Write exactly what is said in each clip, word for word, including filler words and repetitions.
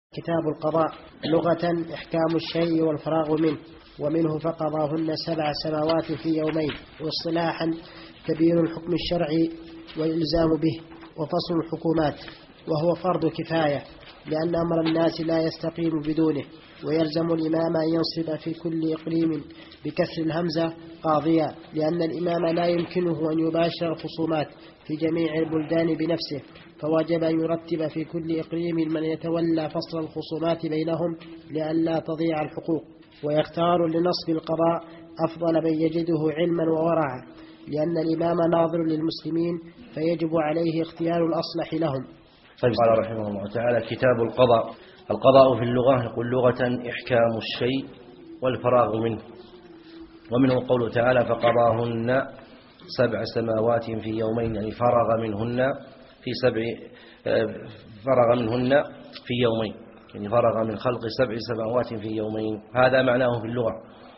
كتاب القضاء لغة إحكام الشيء والفراغ منه، ومنه فقضاهن سبع سماوات في يومين، واصطلاحا تبيين الحكم الشرعي والإلزام به وفصل الحكومات، وهو فرض كفاية لأن أمر الناس لا يستقيم بدونه، ويلزم الإمام أن ينصب في كل إقليم بكسر الهمزة قاضيا، لأن الإمام لا يمكنه أن يباشر الخصومات في جميع البلدان بنفسه، فوجب أن يرتب في كل إقليم من يتولى فصل الخصومات بينهم لئلا تضيع الحقوق، ويختار لنصب القضاء أفضل من يجده علما وورعا، لأن الإمام ناظر للمسلمين فيجب عليه اختيار الأصلح لهم. قال رحمه الله تعالى: كتاب القضاء. القضاء في اللغة يقول لغة إحكام الشيء والفراغ منه، ومنه قوله تعالى: فقضاهن سبع سماوات في يومين، يعني فرغ منهن في سبع فرغ منهن في يومين، يعني فرغ من خلق سبع سماوات في يومين، هذا معناه في اللغة.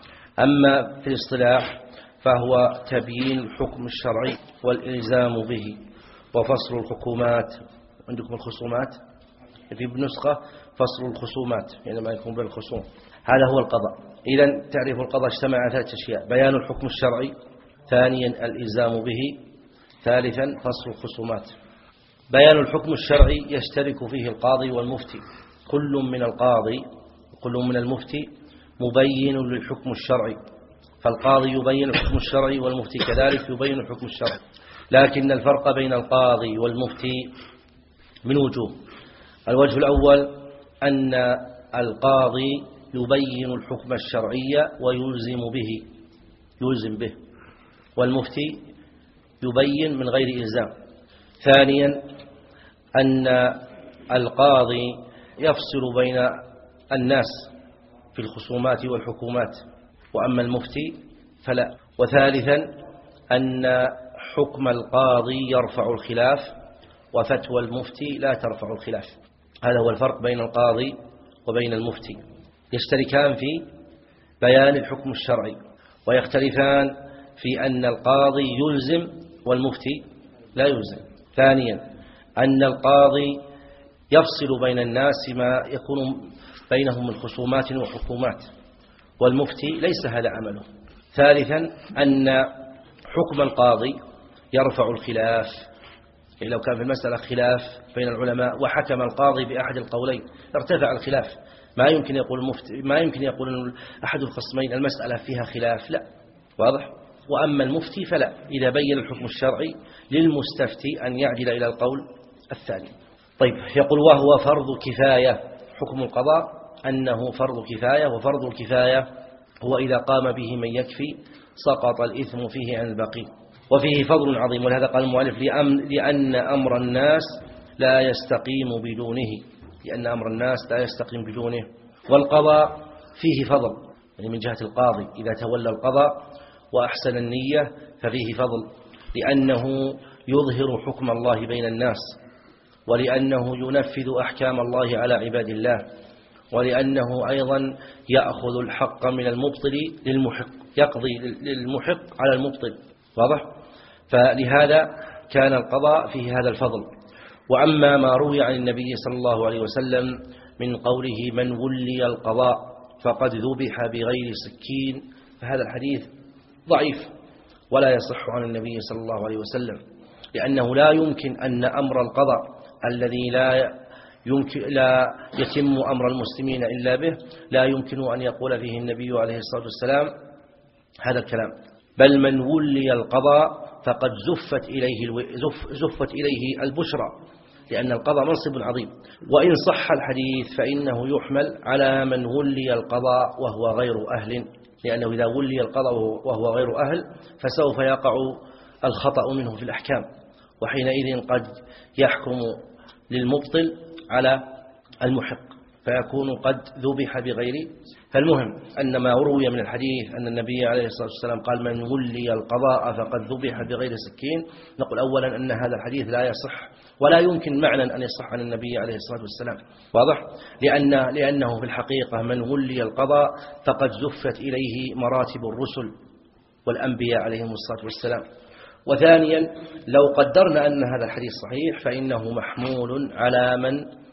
أما في الاصطلاح فهو تبيين الحكم الشرعي والإلزام به وفصل الحكومات. عندكم الخصومات في بنسخة فصل الخصومات، يعني ما يكون بين الخصوم، هذا هو القضاء. إذن تعريف القضاء اجتمع على ثلاث أشياء: بيان الحكم الشرعي، ثانيا الإلزام به، ثالثا فصل الخصومات. بيان الحكم الشرعي يشترك فيه القاضي والمفتي، كل من القاضي كل من المفتي مبين للحكم الشرعي، فالقاضي يبين الحكم الشرعي والمفتي كذلك يبين الحكم الشرعي، لكن الفرق بين القاضي والمفتي من وجوه. الوجه الأول أن القاضي يبين الحكم الشرعي ويلزم به يلزم به والمفتي يبين من غير إلزام. ثانيا أن القاضي يفصل بين الناس في الخصومات والحكومات، وأما المفتي فلا. وثالثا أن حكم القاضي يرفع الخلاف وفتوى المفتي لا ترفع الخلاف. هذا هو الفرق بين القاضي وبين المفتي، يشتركان في بيان الحكم الشرعي ويختلفان في أن القاضي يلزم والمفتي لا يلزم. ثانيا أن القاضي يفصل بين الناس ما يكون بينهم من خصومات وحكومات، والمفتي ليس هذا عمله. ثالثا أن حكم القاضي يرفع الخلاف، يعني لو كان في المسألة خلاف بين العلماء وحكم القاضي بأحد القولين ارتفع الخلاف، ما يمكن يقول المفتي ما يمكن يقول أحد الخصمين المسألة فيها خلاف، لا، واضح. وأما المفتي فلا، إذا بين الحكم الشرعي للمستفتي أن يعدل إلى القول الثاني. طيب، يقول وهو فرض كفاية. حكم القضاء أنه فرض كفاية، وفرض الكفاية هو إذا قام به من يكفي سقط الإثم فيه عن الباقين، وفيه فضل عظيم. ولهذا قال المؤلف: لأن أمر الناس لا يستقيم بدونه لأن أمر الناس لا يستقيم بدونه. والقضاء فيه فضل، يعني من جهة القاضي إذا تولى القضاء وأحسن النية ففيه فضل، لأنه يظهر حكم الله بين الناس، ولأنه ينفذ أحكام الله على عباد الله، ولأنه أيضا يأخذ الحق من المبطل للمحق، يقضي للمحق على المبطل، واضح. فلهذا كان القضاء فيه هذا الفضل. وأما ما روي عن النبي صلى الله عليه وسلم من قوله: من ولي القضاء فقد ذبح بغير سكين، فهذا الحديث ضعيف ولا يصح عن النبي صلى الله عليه وسلم، لأنه لا يمكن أن أمر القضاء الذي لا يمكن لا يتم أمر المسلمين إلا به لا يمكن أن يقول فيه النبي عليه الصلاة والسلام هذا الكلام، بل من ولي القضاء فقد زفت إليه زف زفت إليه البشرى، لأن القضاء منصب عظيم. وإن صح الحديث فإنه يحمل على من ولي القضاء وهو غير أهل، لأنه إذا ولي القضاء وهو غير أهل فسوف يقع الخطأ منه في الأحكام، وحينئذ قد يحكم للمبطل على المحق فيكون قد ذبح بغير. فالمهم أن ما روي من الحديث أن النبي عليه الصلاة والسلام قال: من ولي القضاء فقد ذبح بغير سكين. نقول أولا أن هذا الحديث لا يصح، ولا يمكن معنى أن يصح عن النبي عليه الصلاة والسلام، واضح، لأن لأنه في الحقيقة من ولي القضاء فقد زفت إليه مراتب الرسل والأنبياء عليهم الصلاة والسلام. وثانيا لو قدرنا أن هذا الحديث صحيح فإنه محمول على من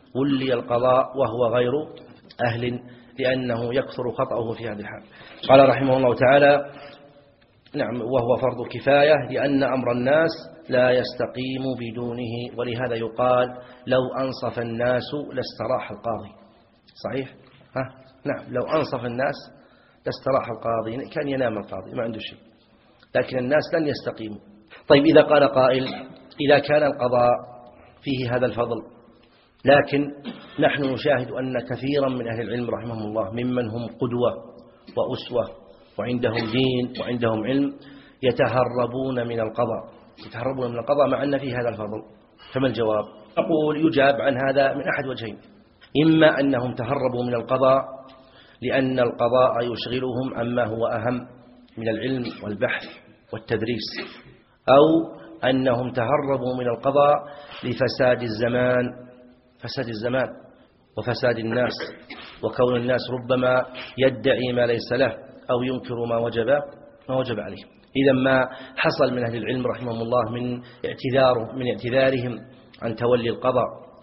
ولي القضاء وهو غير أهل لأنه يكثر خطأه في هذه الحال. قال رحمه الله تعالى: نعم، وهو فرض كفاية لأن أمر الناس لا يستقيم بدونه، ولهذا يقال لو أنصف الناس لاستراح القاضي. صحيح؟ ها؟ نعم، لو أنصف الناس لاستراح القاضي، كان ينام القاضي ما عنده شيء، لكن الناس لن يستقيموا. طيب، إذا قال قائل: إذا كان القضاء فيه هذا الفضل، لكن نحن نشاهد أن كثيرا من أهل العلم رحمهم الله ممن هم قدوة وأسوة وعندهم دين وعندهم علم يتهربون من القضاء يتهربون من القضاء مع أن فيه هذا الفضل. فما الجواب؟ أقول يجاب عن هذا من أحد وجهين: إما أنهم تهربوا من القضاء لأن القضاء يشغلهم عما هو أهم من العلم والبحث والتدريس، أو أنهم تهربوا من القضاء لفساد الزمان فساد الزمان وفساد الناس، وكون الناس ربما يدعي ما ليس له أو ينكر ما وجب ما وجب عليه. إذا ما حصل من أهل العلم رحمهم الله من اعتذار من اعتذارهم عن تولي القضاء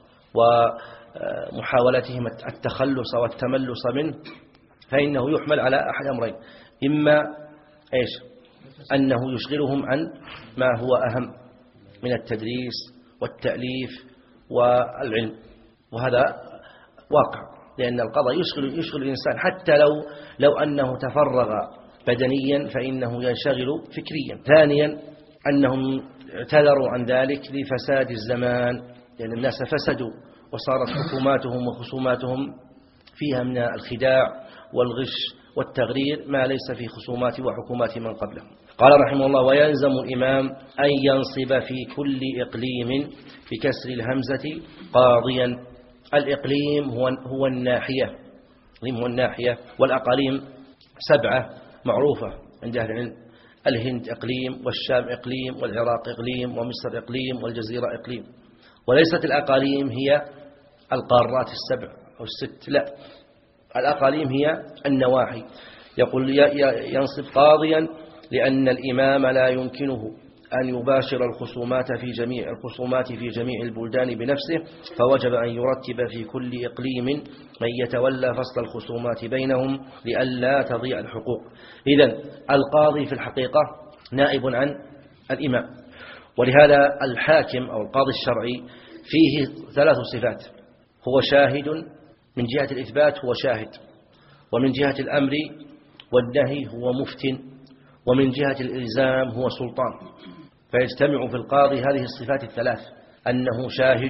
ومحاولتهم التخلص والتملص منه، فإنه يحمل على أحد أمرين: إما إيش؟ أنه يشغلهم عن ما هو أهم من التدريس والتأليف والعلم، وهذا واقع، لأن القضاء يشغل يشغل الإنسان حتى لو لو أنه تفرغ بدنيا فإنه ينشغل فكريا. ثانيا أنهم اعتذروا عن ذلك لفساد الزمان، لأن الناس فسدوا وصارت حكوماتهم وخصوماتهم فيها من الخداع والغش والتغرير ما ليس في خصومات وحكومات من قبله. قال رحمه الله: ويلزم الإمام أن ينصب في كل إقليم بكسر الهمزة قاضيا. الإقليم هو هو الناحية هو الناحية والأقاليم سبعة معروفة عند أهل العلم: الهند إقليم، والشام إقليم، والعراق إقليم، ومصر إقليم، والجزيرة إقليم. وليست الأقاليم هي القارات السبع أو الست، لا، الأقاليم هي النواحي. يقول ينصب قاضيا لأن الإمام لا يمكنه أن يباشر الخصومات في جميع الخصومات في جميع البلدان بنفسه، فوجب أن يرتب في كل إقليم من يتولى فصل الخصومات بينهم لئلا تضيع الحقوق. إذن القاضي في الحقيقة نائب عن الإمام، ولهذا الحاكم أو القاضي الشرعي فيه ثلاث صفات: هو شاهد، من جهة الإثبات هو شاهد، ومن جهة الأمر والنهي هو مفتن، ومن جهة الإلزام هو سلطان. فيجتمع في القاضي هذه الصفات الثلاث: أنه شاهد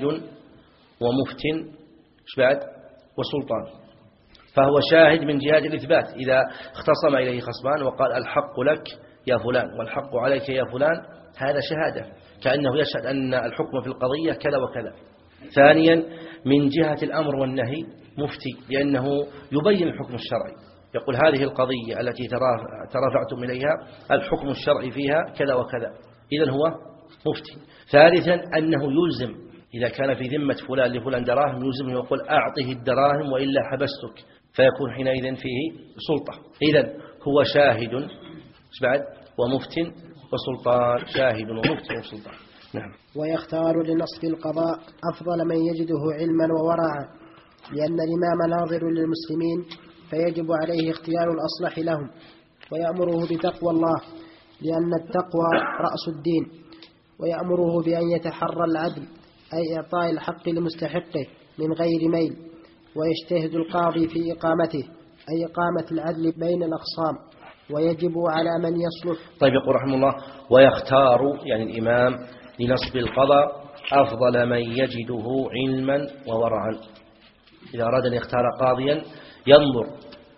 ومفتن بعد وسلطان. فهو شاهد من جهة الإثبات، إذا اختصم إليه خصمان وقال الحق لك يا فلان والحق عليك يا فلان، هذا شهادة، كأنه يشهد أن الحكم في القضية كذا وكذا. ثانيا من جهة الأمر والنهي مفتي، لأنه يبين الحكم الشرعي، يقول هذه القضية التي ترافعتم إليها الحكم الشرعي فيها كذا وكذا، إذن هو مفتي. ثالثا أنه يلزم، إذا كان في ذمة فلان لفلان دراهم يلزمه يقول أعطه الدراهم وإلا حبستك، فيكون حينئذ فيه سلطة. إذن هو شاهد بعد ومفتن وسلطان، شاهد ومفتن وسلطان. نعم. ويختار لنصب القضاء أفضل من يجده علما وورعا، لأن الإمام ناظر للمسلمين فيجب عليه اختيار الأصلح لهم، ويأمره بتقوى الله لأن التقوى رأس الدين، ويأمره بأن يتحرى العدل أي إعطاء الحق لمستحقه من غير ميل، ويجتهد القاضي في إقامته أي إقامة العدل بين الأخصام، ويجب على من يصلح. طيب، يقول رحمه الله: ويختار يعني الإمام لنصب القضاء أفضل من يجده علما وورعا. إذا أراد أن يختار قاضيا ينظر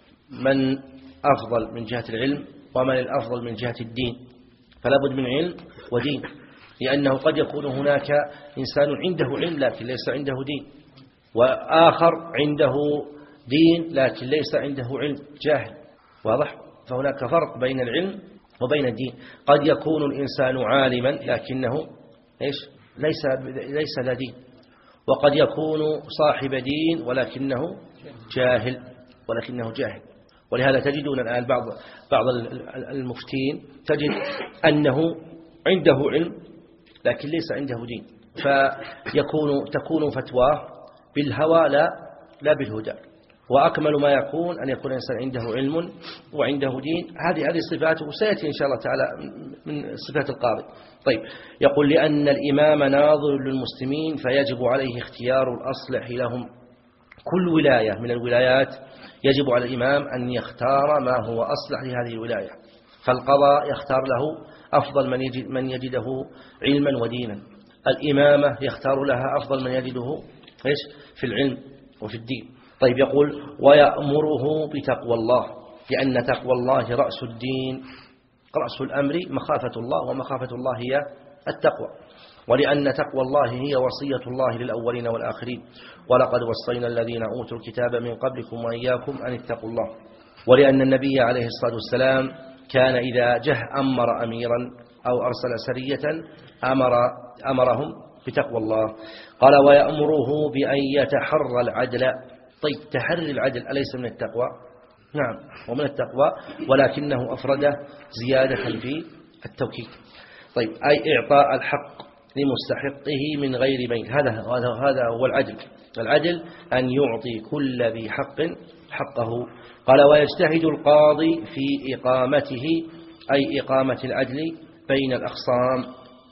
من أفضل من جهة العلم ومن الأفضل من جهة الدين، فلا بد من علم ودين، لأنه قد يكون هناك إنسان عنده علم لكن ليس عنده دين، وآخر عنده دين لكن ليس عنده علم، جاهل. واضح؟ فهناك فرق بين العلم وبين الدين. قد يكون الإنسان عالما لكنه إيش؟ ليس ليس له دين، وقد يكون صاحب دين ولكنه جاهل ولكنه جاهل. ولهذا تجدون الآن بعض بعض المفتين تجد أنه عنده علم لكن ليس عنده دين، فيكون تكون فتواه بالهوى لا لا بالهدى. وأكمل ما يكون أن يكون الإنسان عنده علم وعنده دين. هذه هذه صفاته وسيأتي إن شاء الله تعالى من صفات القاضي. طيب يقول لأن الإمام ناظر للمسلمين فيجب عليه اختيار الأصلح لهم. كل ولاية من الولايات يجب على الإمام أن يختار ما هو أصلح لهذه الولاية. فالقضاء يختار له أفضل من يجد من يجده علما ودينا. الإمامة يختار لها أفضل من يجده إيش في العلم وفي الدين. طيب يقول ويأمره بتقوى الله لأن تقوى الله رأس الدين، رأس الأمر مخافة الله، ومخافة الله هي التقوى. ولأن تقوى الله هي وصية الله للأولين والآخرين، ولقد وصينا الذين أوتوا الكتاب من قبلكم وإياكم أن اتقوا الله. ولأن النبي عليه الصلاة والسلام كان إذا جه أمر أميرا أو أرسل سرية أمر أمرهم بتقوى الله. قال ويأمره بأن يتحرى العدل. طيب تحري العدل أليس من التقوى؟ نعم ومن التقوى، ولكنه أفرد زيادة في التوكيد. طيب أي إعطاء الحق لمستحقه من غير ميل. هذا هذا هذا هو العدل. العدل أن يعطي كل ذي حق حقه. قال ويجتهد القاضي في إقامته أي إقامة العدل بين الأخصام،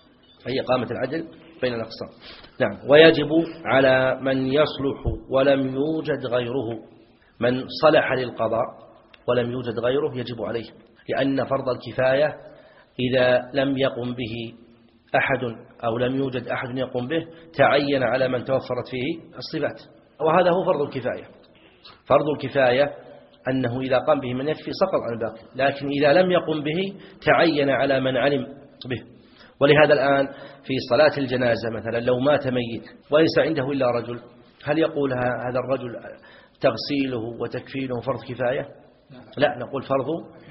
أي إقامة العدل بين الأخصام. نعم ويجب على من يصلح ولم يوجد غيره. من صلح للقضاء ولم يوجد غيره يجب عليه، لأن فرض الكفاية إذا لم يقم به أحد أو لم يوجد أحد يقوم به تعين على من توفرت فيه الصفات، وهذا هو فرض الكفاية. فرض الكفاية أنه إذا قام به من يكفي سقط عن الباقي، لكن إذا لم يقم به تعين على من علم به. ولهذا الآن في صلاة الجنازة مثلا لو مات ميت وليس عنده إلا رجل، هل يقول هذا الرجل تغسيله وتكفينه فرض كفاية؟ لا، نقول فرض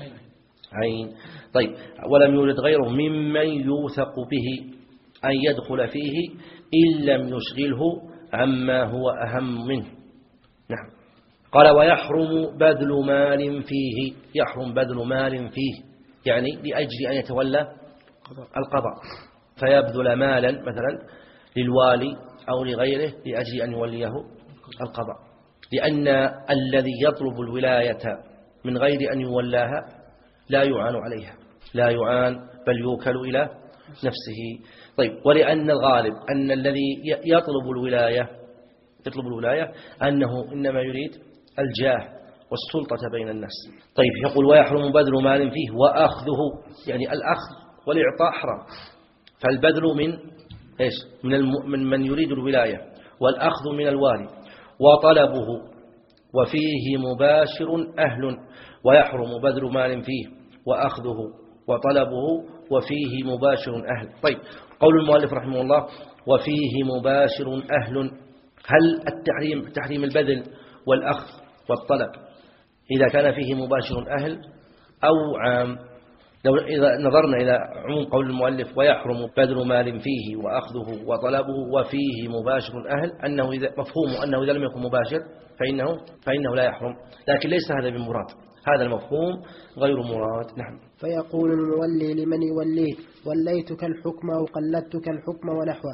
عين. طيب ولم يولد غيره ممن يوثق به أن يدخل فيه إن لم يشغله عما هو أهم منه. نعم. قال ويحرم بذل مال فيه. يحرم بذل مال فيه يعني لأجل أن يتولى القضاء، فيبذل مالا مثلا للوالي أو لغيره لأجل أن يوليه القضاء، لأن الذي يطلب الولاية من غير أن يولاها لا يعان عليها، لا يعان بل يوكل إلى نفسه. طيب ولأن الغالب أن الذي يطلب الولاية يطلب الولاية أنه إنما يريد الجاه والسلطة بين الناس. طيب يقول ويحرم بذل مال فيه وأخذه، يعني الأخذ والإعطاء حرام. فالبذل من إيش؟ من الم... من من يريد الولاية، والأخذ من الوالي، وطلبه وفيه مباشر أهل. ويحرم بذل مال فيه وأخذه وطلبه وفيه مباشر أهل. طيب قول المؤلف رحمه الله وفيه مباشر أهل، هل التحريم تحريم البذل والأخذ والطلب إذا كان فيه مباشر أهل أو عام؟ لو إذا نظرنا إلى عموم قول المؤلف ويحرم بذل مال فيه وأخذه وطلبه وفيه مباشر أهل، أنه إذا مفهوم أنه إذا لم يكن مباشر فإنه فإنه لا يحرم، لكن ليس هذا بمراد، هذا المفهوم غير مراد. نعم. فيقول المولي لمن يوليه وليتك الحكم أو قلدتك الحكم ونحوه،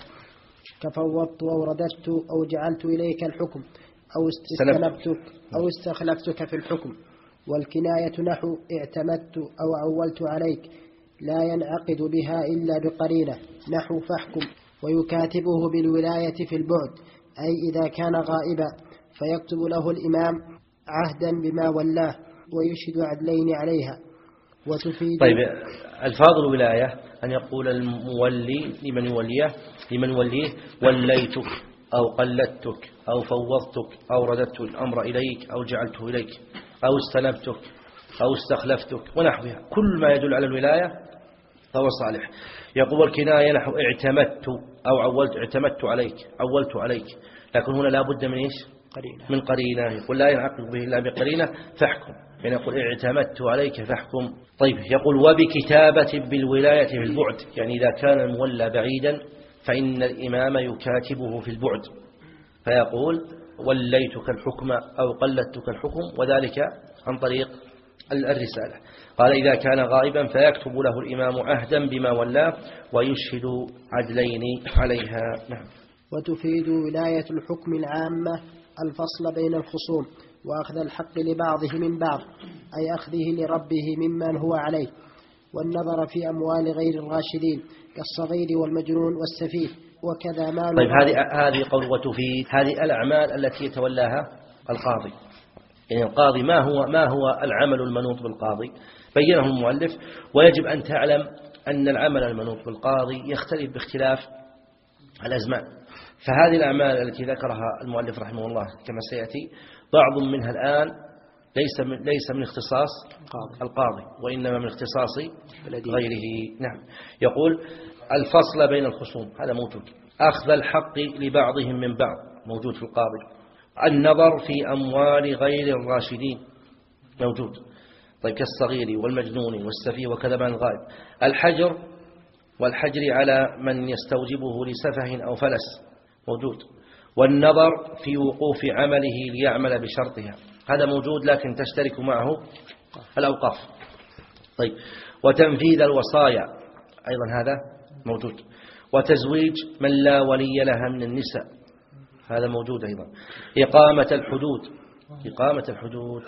كفوضت أو رددت أو جعلت إليك الحكم أو استخلفتك أو استخلفتك في الحكم. والكناية نحو اعتمدت أو عولت عليك لا ينعقد بها إلا بقرينة، نحو فاحكم. ويكاتبه بالولاية في البعد، أي إذا كان غائبا فيكتب له الإمام عهدا بما ولاه ويشهد عدلين عليها. وتفيد طيب الفاظ الولاية أن يقول المولي لمن يوليه لمن وليه وليتك أو قلدتك أو فوضتك أو رددت الأمر إليك أو جعلته إليك أو استلمتك أو استخلفتك ونحوها، كل ما يدل على الولاية فهو صالح. يقول الكناية نحو اعتمدت أو عولت، اعتمدت عليك عولت عليك، لكن هنا لا بد من إيش؟ قرينة. من قرينة. يقول لا ينعقد به إلا بقرينة فاحكم، يعني يقول اعتمدت عليك فاحكم. طيب يقول وبكتابة بالولاية في البعد، يعني إذا كان المولى بعيدا فإن الإمام يكاتبه في البعد فيقول وليتك الحكم أو قلدتك الحكم، وذلك عن طريق الرسالة. قال إذا كان غائبا فيكتب له الإمام عهدا بما ولاه ويشهد عدلين عليها. نعم. وتفيد ولاية الحكم العامة الفصل بين الخصوم وأخذ الحق لبعضه من بعض، أي أخذه لربه ممن هو عليه، والنظر في أموال غير الراشدين كالصغير والمجنون والسفيه وكذا مال. طيب هذه هذه قول وتفيد، هذه الأعمال التي يتولاها القاضي. يعني القاضي ما هو ما هو العمل المنوط بالقاضي؟ بينه المؤلف. ويجب أن تعلم أن العمل المنوط بالقاضي يختلف باختلاف الأزمان. فهذه الأعمال التي ذكرها المؤلف رحمه الله كما سيأتي بعض منها الآن ليس من ليس من اختصاص القاضي وإنما من اختصاص غيره. نعم. يقول الفصل بين الخصوم هذا موجود، أخذ الحق لبعضهم من بعض موجود في القاضي، النظر في أموال غير الراشدين موجود، طيب كالصغير والمجنون والسفيه وكذا من الغائب، الحجر والحجر على من يستوجبه لسفه أو فلس موجود، والنظر في وقوف عمله ليعمل بشرطها هذا موجود لكن تشترك معه الأوقاف. طيب وتنفيذ الوصايا أيضا هذا موجود، وتزويج من لا ولي لها من النساء هذا موجود أيضا، إقامة الحدود إقامة الحدود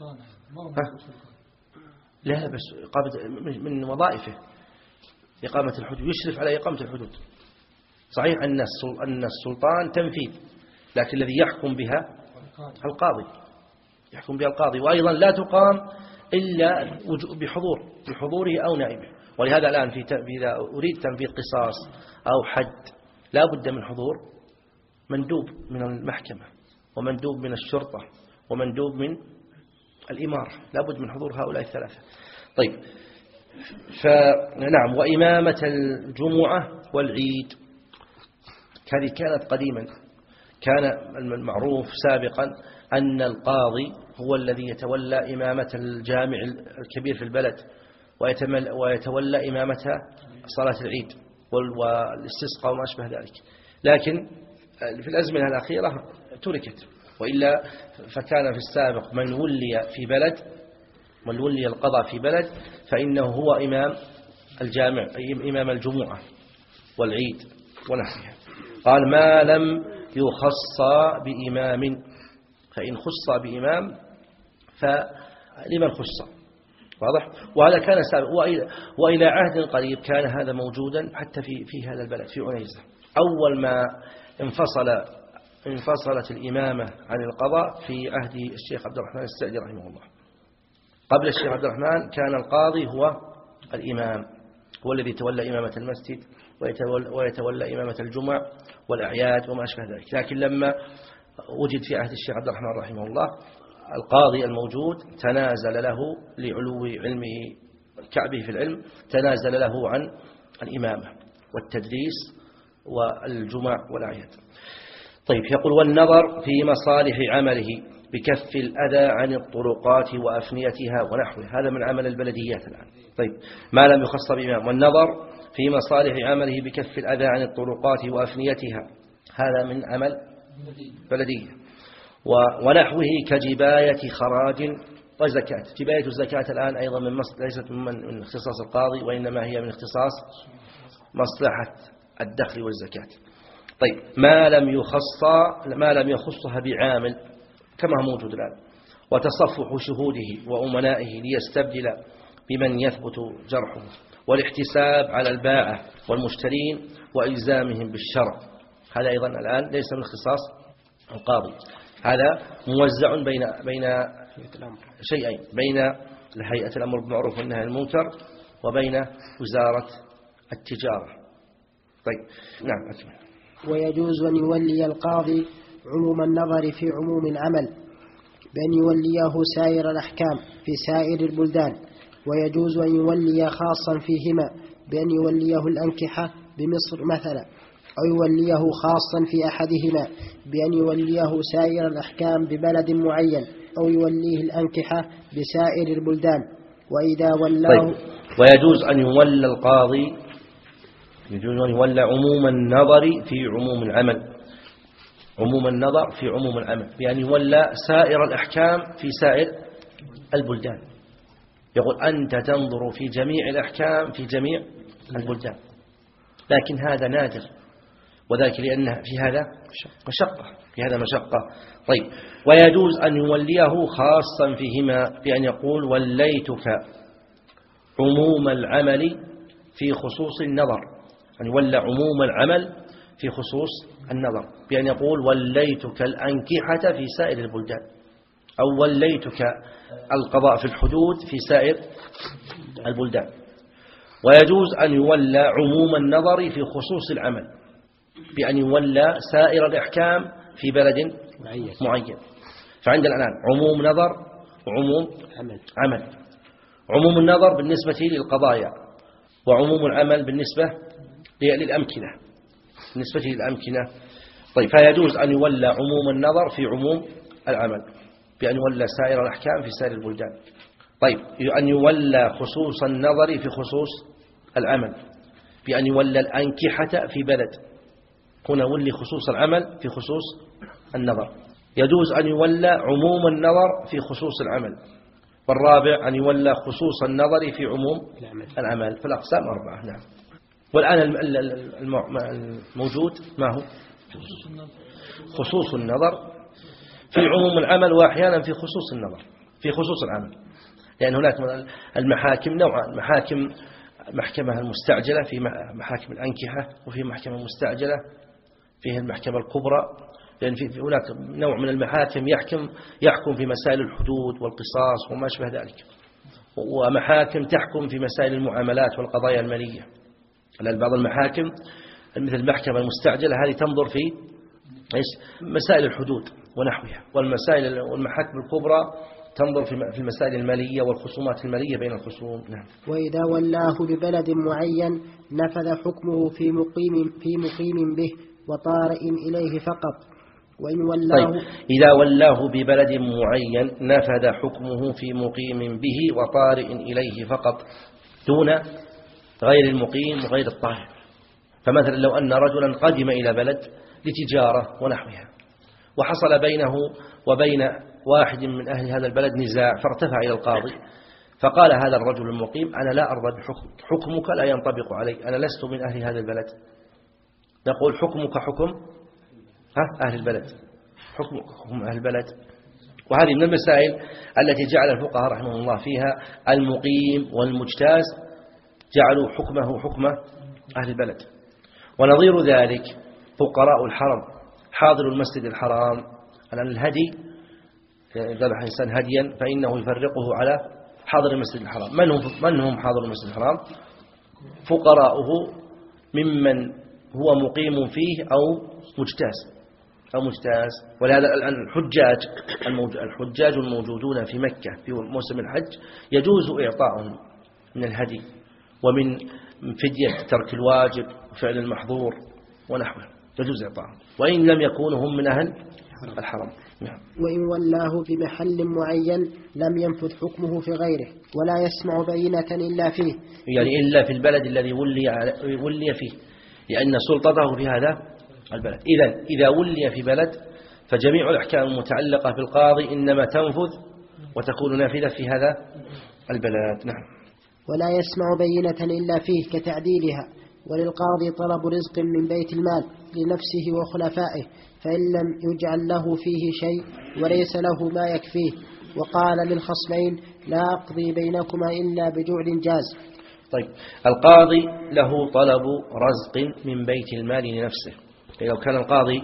لا بس إقامة من وظائفه إقامة الحدود، يشرف على إقامة الحدود. صحيح أن أن السلطان تنفيذ لكن الذي يحكم بها القاضي يحكم بها القاضي، وأيضا لا تقام إلا بحضور بحضوره أو نائبه. ولهذا الآن في إذا أريد تنفيذ قصاص أو حد لا بد من حضور مندوب من المحكمة ومندوب من الشرطة ومندوب من الإمارة، لا بد من حضور هؤلاء الثلاثة. طيب فنعم. وإمامة الجمعة والعيد هذه كانت قديما، كان المعروف سابقا أن القاضي هو الذي يتولى إمامة الجامع الكبير في البلد ويتولى إمامة صلاة العيد والاستسقاء وما أشبه ذلك، لكن في الأزمنة الأخيرة تركت، وإلا فكان في السابق من ولي في بلد من ولي القضاء في بلد فإنه هو إمام الجامع أي إمام الجمعة والعيد ونحوها. قال ما لم يخص بإمام، فإن خص بإمام فلمن خص، واضح؟ وهذا كان سابق، وإلى عهد قريب كان هذا موجودا حتى في في هذا البلد في عنيزة. أول ما انفصل انفصلت الإمامة عن القضاء في عهد الشيخ عبد الرحمن السعدي رحمه الله. قبل الشيخ عبد الرحمن كان القاضي هو الإمام، هو الذي تولى إمامة المسجد ويتولى, ويتولى إمامة الجمع والأعياد وما أشبه ذلك. لكن لما وجد في عهد الشيخ عبد الرحمن رحمه الله القاضي الموجود تنازل له لعلو علمه كعبه في العلم، تنازل له عن الإمامة والتدريس والجمع والأعياد. طيب يقول والنظر في مصالح عمله بكف الأذى عن الطرقات وأفنيتها ونحوه، هذا من عمل البلديات الآن. طيب ما لم يخص بإمام، والنظر في مصالح عمله بكف الأذى عن الطرقات وأفنيتها هذا من عمل بلدية. ونحوه كجباية خراج وزكاة، جباية الزكاة الآن أيضا من ليست من اختصاص القاضي وإنما هي من اختصاص مصلحة الدخل والزكاة. طيب ما لم يخص ما لم يخصها بعامل كما هو موجود الآن، وتصفح شهوده وأمنائه ليستبدل بمن يثبت جرحه، والاحتساب على الباعة والمشترين وإلزامهم بالشرع، هذا أيضا الآن ليس من اختصاص القاضي، هذا موزع بين بين شيئين، بين هيئة الأمر بالمعروف والنهي عن المنكر وبين وزارة التجارة. طيب نعم أكمل. ويجوز أن يولي القاضي عموم النظر في عموم العمل بأن يوليه سائر الأحكام في سائر البلدان، ويجوز أن يولي خاصا فيهما بأن يوليه الأنكحة بمصر مثلا، أو يوليه خاصا في أحدهما بأن يوليه سائر الأحكام ببلد معين، أو يوليه الأنكحة بسائر البلدان. وإذا ولاه طيب. ويجوز أن يولى القاضي يجوز أن يولى عموم النظر في عموم العمل، عموم النظر في عموم العمل بأن يولى سائر الأحكام في سائر البلدان. يقول أنت تنظر في جميع الأحكام في جميع البلدان، لكن هذا نادر، وذلك لأن في هذا مشقة في هذا مشقة. طيب، ويجوز أن يوليه خاصا فيهما بأن يقول وليتك عموم العمل في خصوص النظر، أن يولى عموم العمل في خصوص النظر بأن يقول وليتك الأنكحة في سائر البلدان، أو وليتك القضاء في الحدود في سائر البلدان. ويجوز أن يولى عموم النظر في خصوص العمل بأن يولى سائر الإحكام في بلد معين. فعندنا الآن عموم نظر وعموم عمل. عموم النظر بالنسبة للقضايا، وعموم العمل بالنسبة للأمكنة بالنسبة للأمكنة. طيب، فيجوز أن يولى عموم النظر في عموم العمل بأن يولى سائر الأحكام في سائر البلدان. طيب، أن يولى خصوص النظر في خصوص العمل بأن يولى الأنكحة في بلد. هنا ولي خصوص العمل في خصوص النظر. يجوز أن يولى عموم النظر في خصوص العمل. والرابع أن يولى خصوص النظر في عموم العمل. فالأقسام أربعة. نعم. والآن الموجود ما هو خصوص النظر في عموم العمل، وأحيانا في خصوص النظر في خصوص العمل، لأن هناك المحاكم نوعان: محاكم محكمة المستعجلة في محاكم الأنكحة، وفي محكمة مستعجلة فيها المحكمة الكبرى، لأن في هناك نوع من المحاكم يحكم يحكم في مسائل الحدود والقصاص وما شابه ذلك، ومحاكم تحكم في مسائل المعاملات والقضايا المالية. لأن بعض المحاكم مثل المحكمة المستعجلة هذه تنظر في مسائل الحدود ونحوها، والمسائل والمحاكم الكبرى تنظر في المسائل المالية والخصومات المالية بين الخصوم. نعم. وإذا ولاه ببلد معين نفذ حكمه في مقيم في مقيم به وطارئ إليه فقط. وإن ولاه طيب، إذا ولاه ببلد معين نفذ حكمه في مقيم به وطارئ إليه فقط، دون غير المقيم وغير الطارئ. فمثلا لو أن رجلا قدم إلى بلد لتجارة ونحوها، وحصل بينه وبين واحد من أهل هذا البلد نزاع، فارتفع إلى القاضي، فقال هذا الرجل المقيم: أنا لا أرضى بحكم حكمك لا ينطبق علي، أنا لست من أهل هذا البلد. نقول حكمك حكم ها أهل البلد، حكمك حكم أهل البلد. وهذه من المسائل التي جعل الفقهاء رحمه الله فيها المقيم والمجتاز جعلوا حكمه حكم أهل البلد. ونظير ذلك فقراء الحرم، حاضر المسجد الحرام. الآن الهدي ذبح إنسان هديا فإنه يفرقه على حاضر المسجد الحرام. من هم من هم حاضر المسجد الحرام؟ فقراؤه ممن هو مقيم فيه أو مجتاز أو مجتاز. ولهذا الآن الحجاج الحجاج الموجودون في مكة في موسم الحج يجوز إعطاءهم من الهدي ومن فدية ترك الواجب وفعل المحظور ونحوه، يجوز إعطاءهم وإن لم يكونوا هم من أهل الحرم. نعم. وإن ولاه في محل معين لم ينفذ حكمه في غيره ولا يسمع بينة إلا فيه، يعني إلا في البلد الذي ولي ولي فيه، لأن سلطته في هذا البلد. إذن إذا ولي في بلد فجميع الأحكام المتعلقة بالقاضي إنما تنفذ وتكون نافذة في هذا البلد. نعم. ولا يسمع بينة إلا فيه كتعديلها. وللقاضي طلب رزق من بيت المال لنفسه وخلفائه، فإن لم يجعل له فيه شيء وليس له ما يكفيه وقال للخصمين لا أقضي بينكما إلا بجعل جاز. طيب، القاضي له طلب رزق من بيت المال لنفسه. لو كان القاضي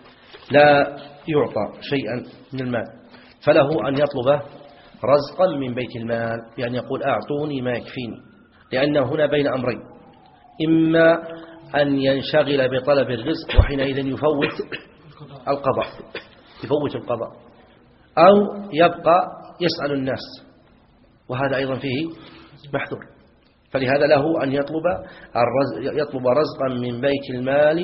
لا يعطى شيئا من المال فله أن يطلب رزقا من بيت المال، يعني يقول أعطوني ما يكفيني، لأنه هنا بين أمرين: إما أن ينشغل بطلب الرزق وحينئذ يفوت القضاء يفوت القضاء أو يبقى يسأل الناس، وهذا أيضا فيه محذور. فلهذا له أن يطلب يطلب رزقا من بيت المال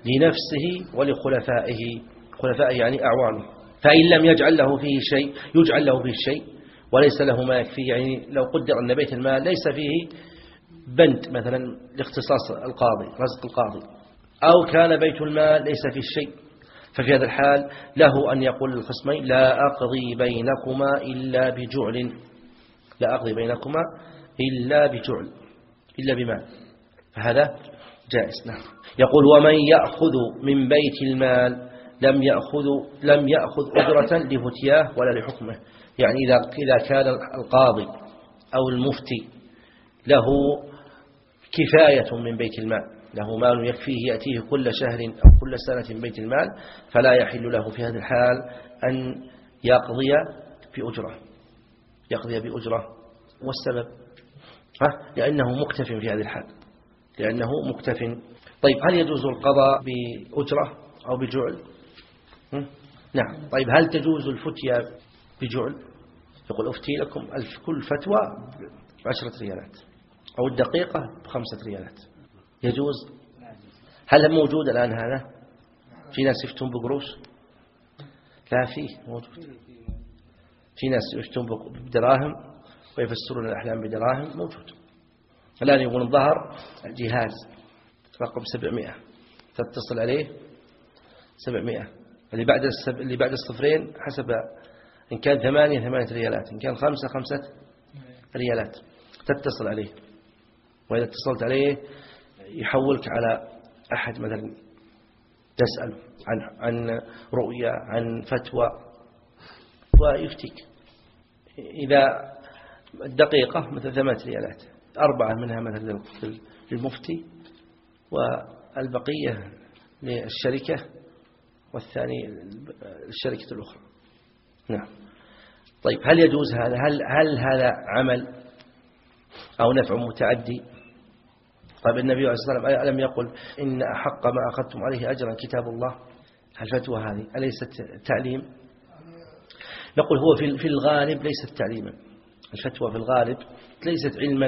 لنفسه ولخلفائه، خلفائه يعني أعوانه. فإن لم يجعل له فيه شيء يجعل له فيه شيء وليس له ما يكفيه، يعني لو قدر أن بيت المال ليس فيه بند مثلا لاختصاص القاضي رزق القاضي، أو كان بيت المال ليس فيه شيء، ففي هذا الحال له أن يقول للخصمين لا أقضي بينكما إلا بجعل لا أقضي بينكما إلا بجعل إلا بمال. فهذا جائز. نعم. يقول ومن يأخذ من بيت المال لم يأخذ لم يأخذ أجرة لفتياه ولا لحكمه. يعني إذا إذا كان القاضي أو المفتي له كفاية من بيت المال، له مال يكفيه يأتيه كل شهر أو كل سنة من بيت المال، فلا يحل له في هذه الحال أن يقضي بأجرة يقضي بأجرة والسبب لأنه مكتف في هذه الحال لأنه مكتف. طيب هل يجوز القضاء بأجرة أو بجعل؟ نعم. طيب هل تجوز الفتية بجعل؟ يقول أفتي لكم ألف كل فتوى بعشرة ريالات أو الدقيقة بخمسة ريالات، يجوز؟ هل موجود الآن هذا؟ في ناس يفتون بقروش؟ لا، فيه موجود. في ناس يفتون بدراهم ويفسرون الأحلام بدراهم، موجود. الآن يقولون ظهر جهاز رقم سبعمائة تتصل عليه سبعمائة، اللي بعد السب... اللي بعد الصفرين حسب إن كان ثمانية ثمانية ريالات، إن كان خمسة خمسة ريالات، تتصل عليه، وإذا اتصلت عليه يحولك على أحد مثلا تسأل عن عن رؤية عن فتوى ويفتيك. إذا الدقيقة مثل ثمانية ريالات، أربعة منها مثلا للمفتي والبقية للشركة والثاني الشركة الأخرى. نعم. طيب هل يجوز هذا؟ هل هل هذا عمل أو نفع متعدي؟ طيب النبي عليه الصلاة والسلام ألم يقل إن أحق ما أخذتم عليه أجرا كتاب الله؟ الفتوى هذه أليست تعليم؟ نقول هو في في الغالب ليست تعليما. الفتوى في الغالب ليست علما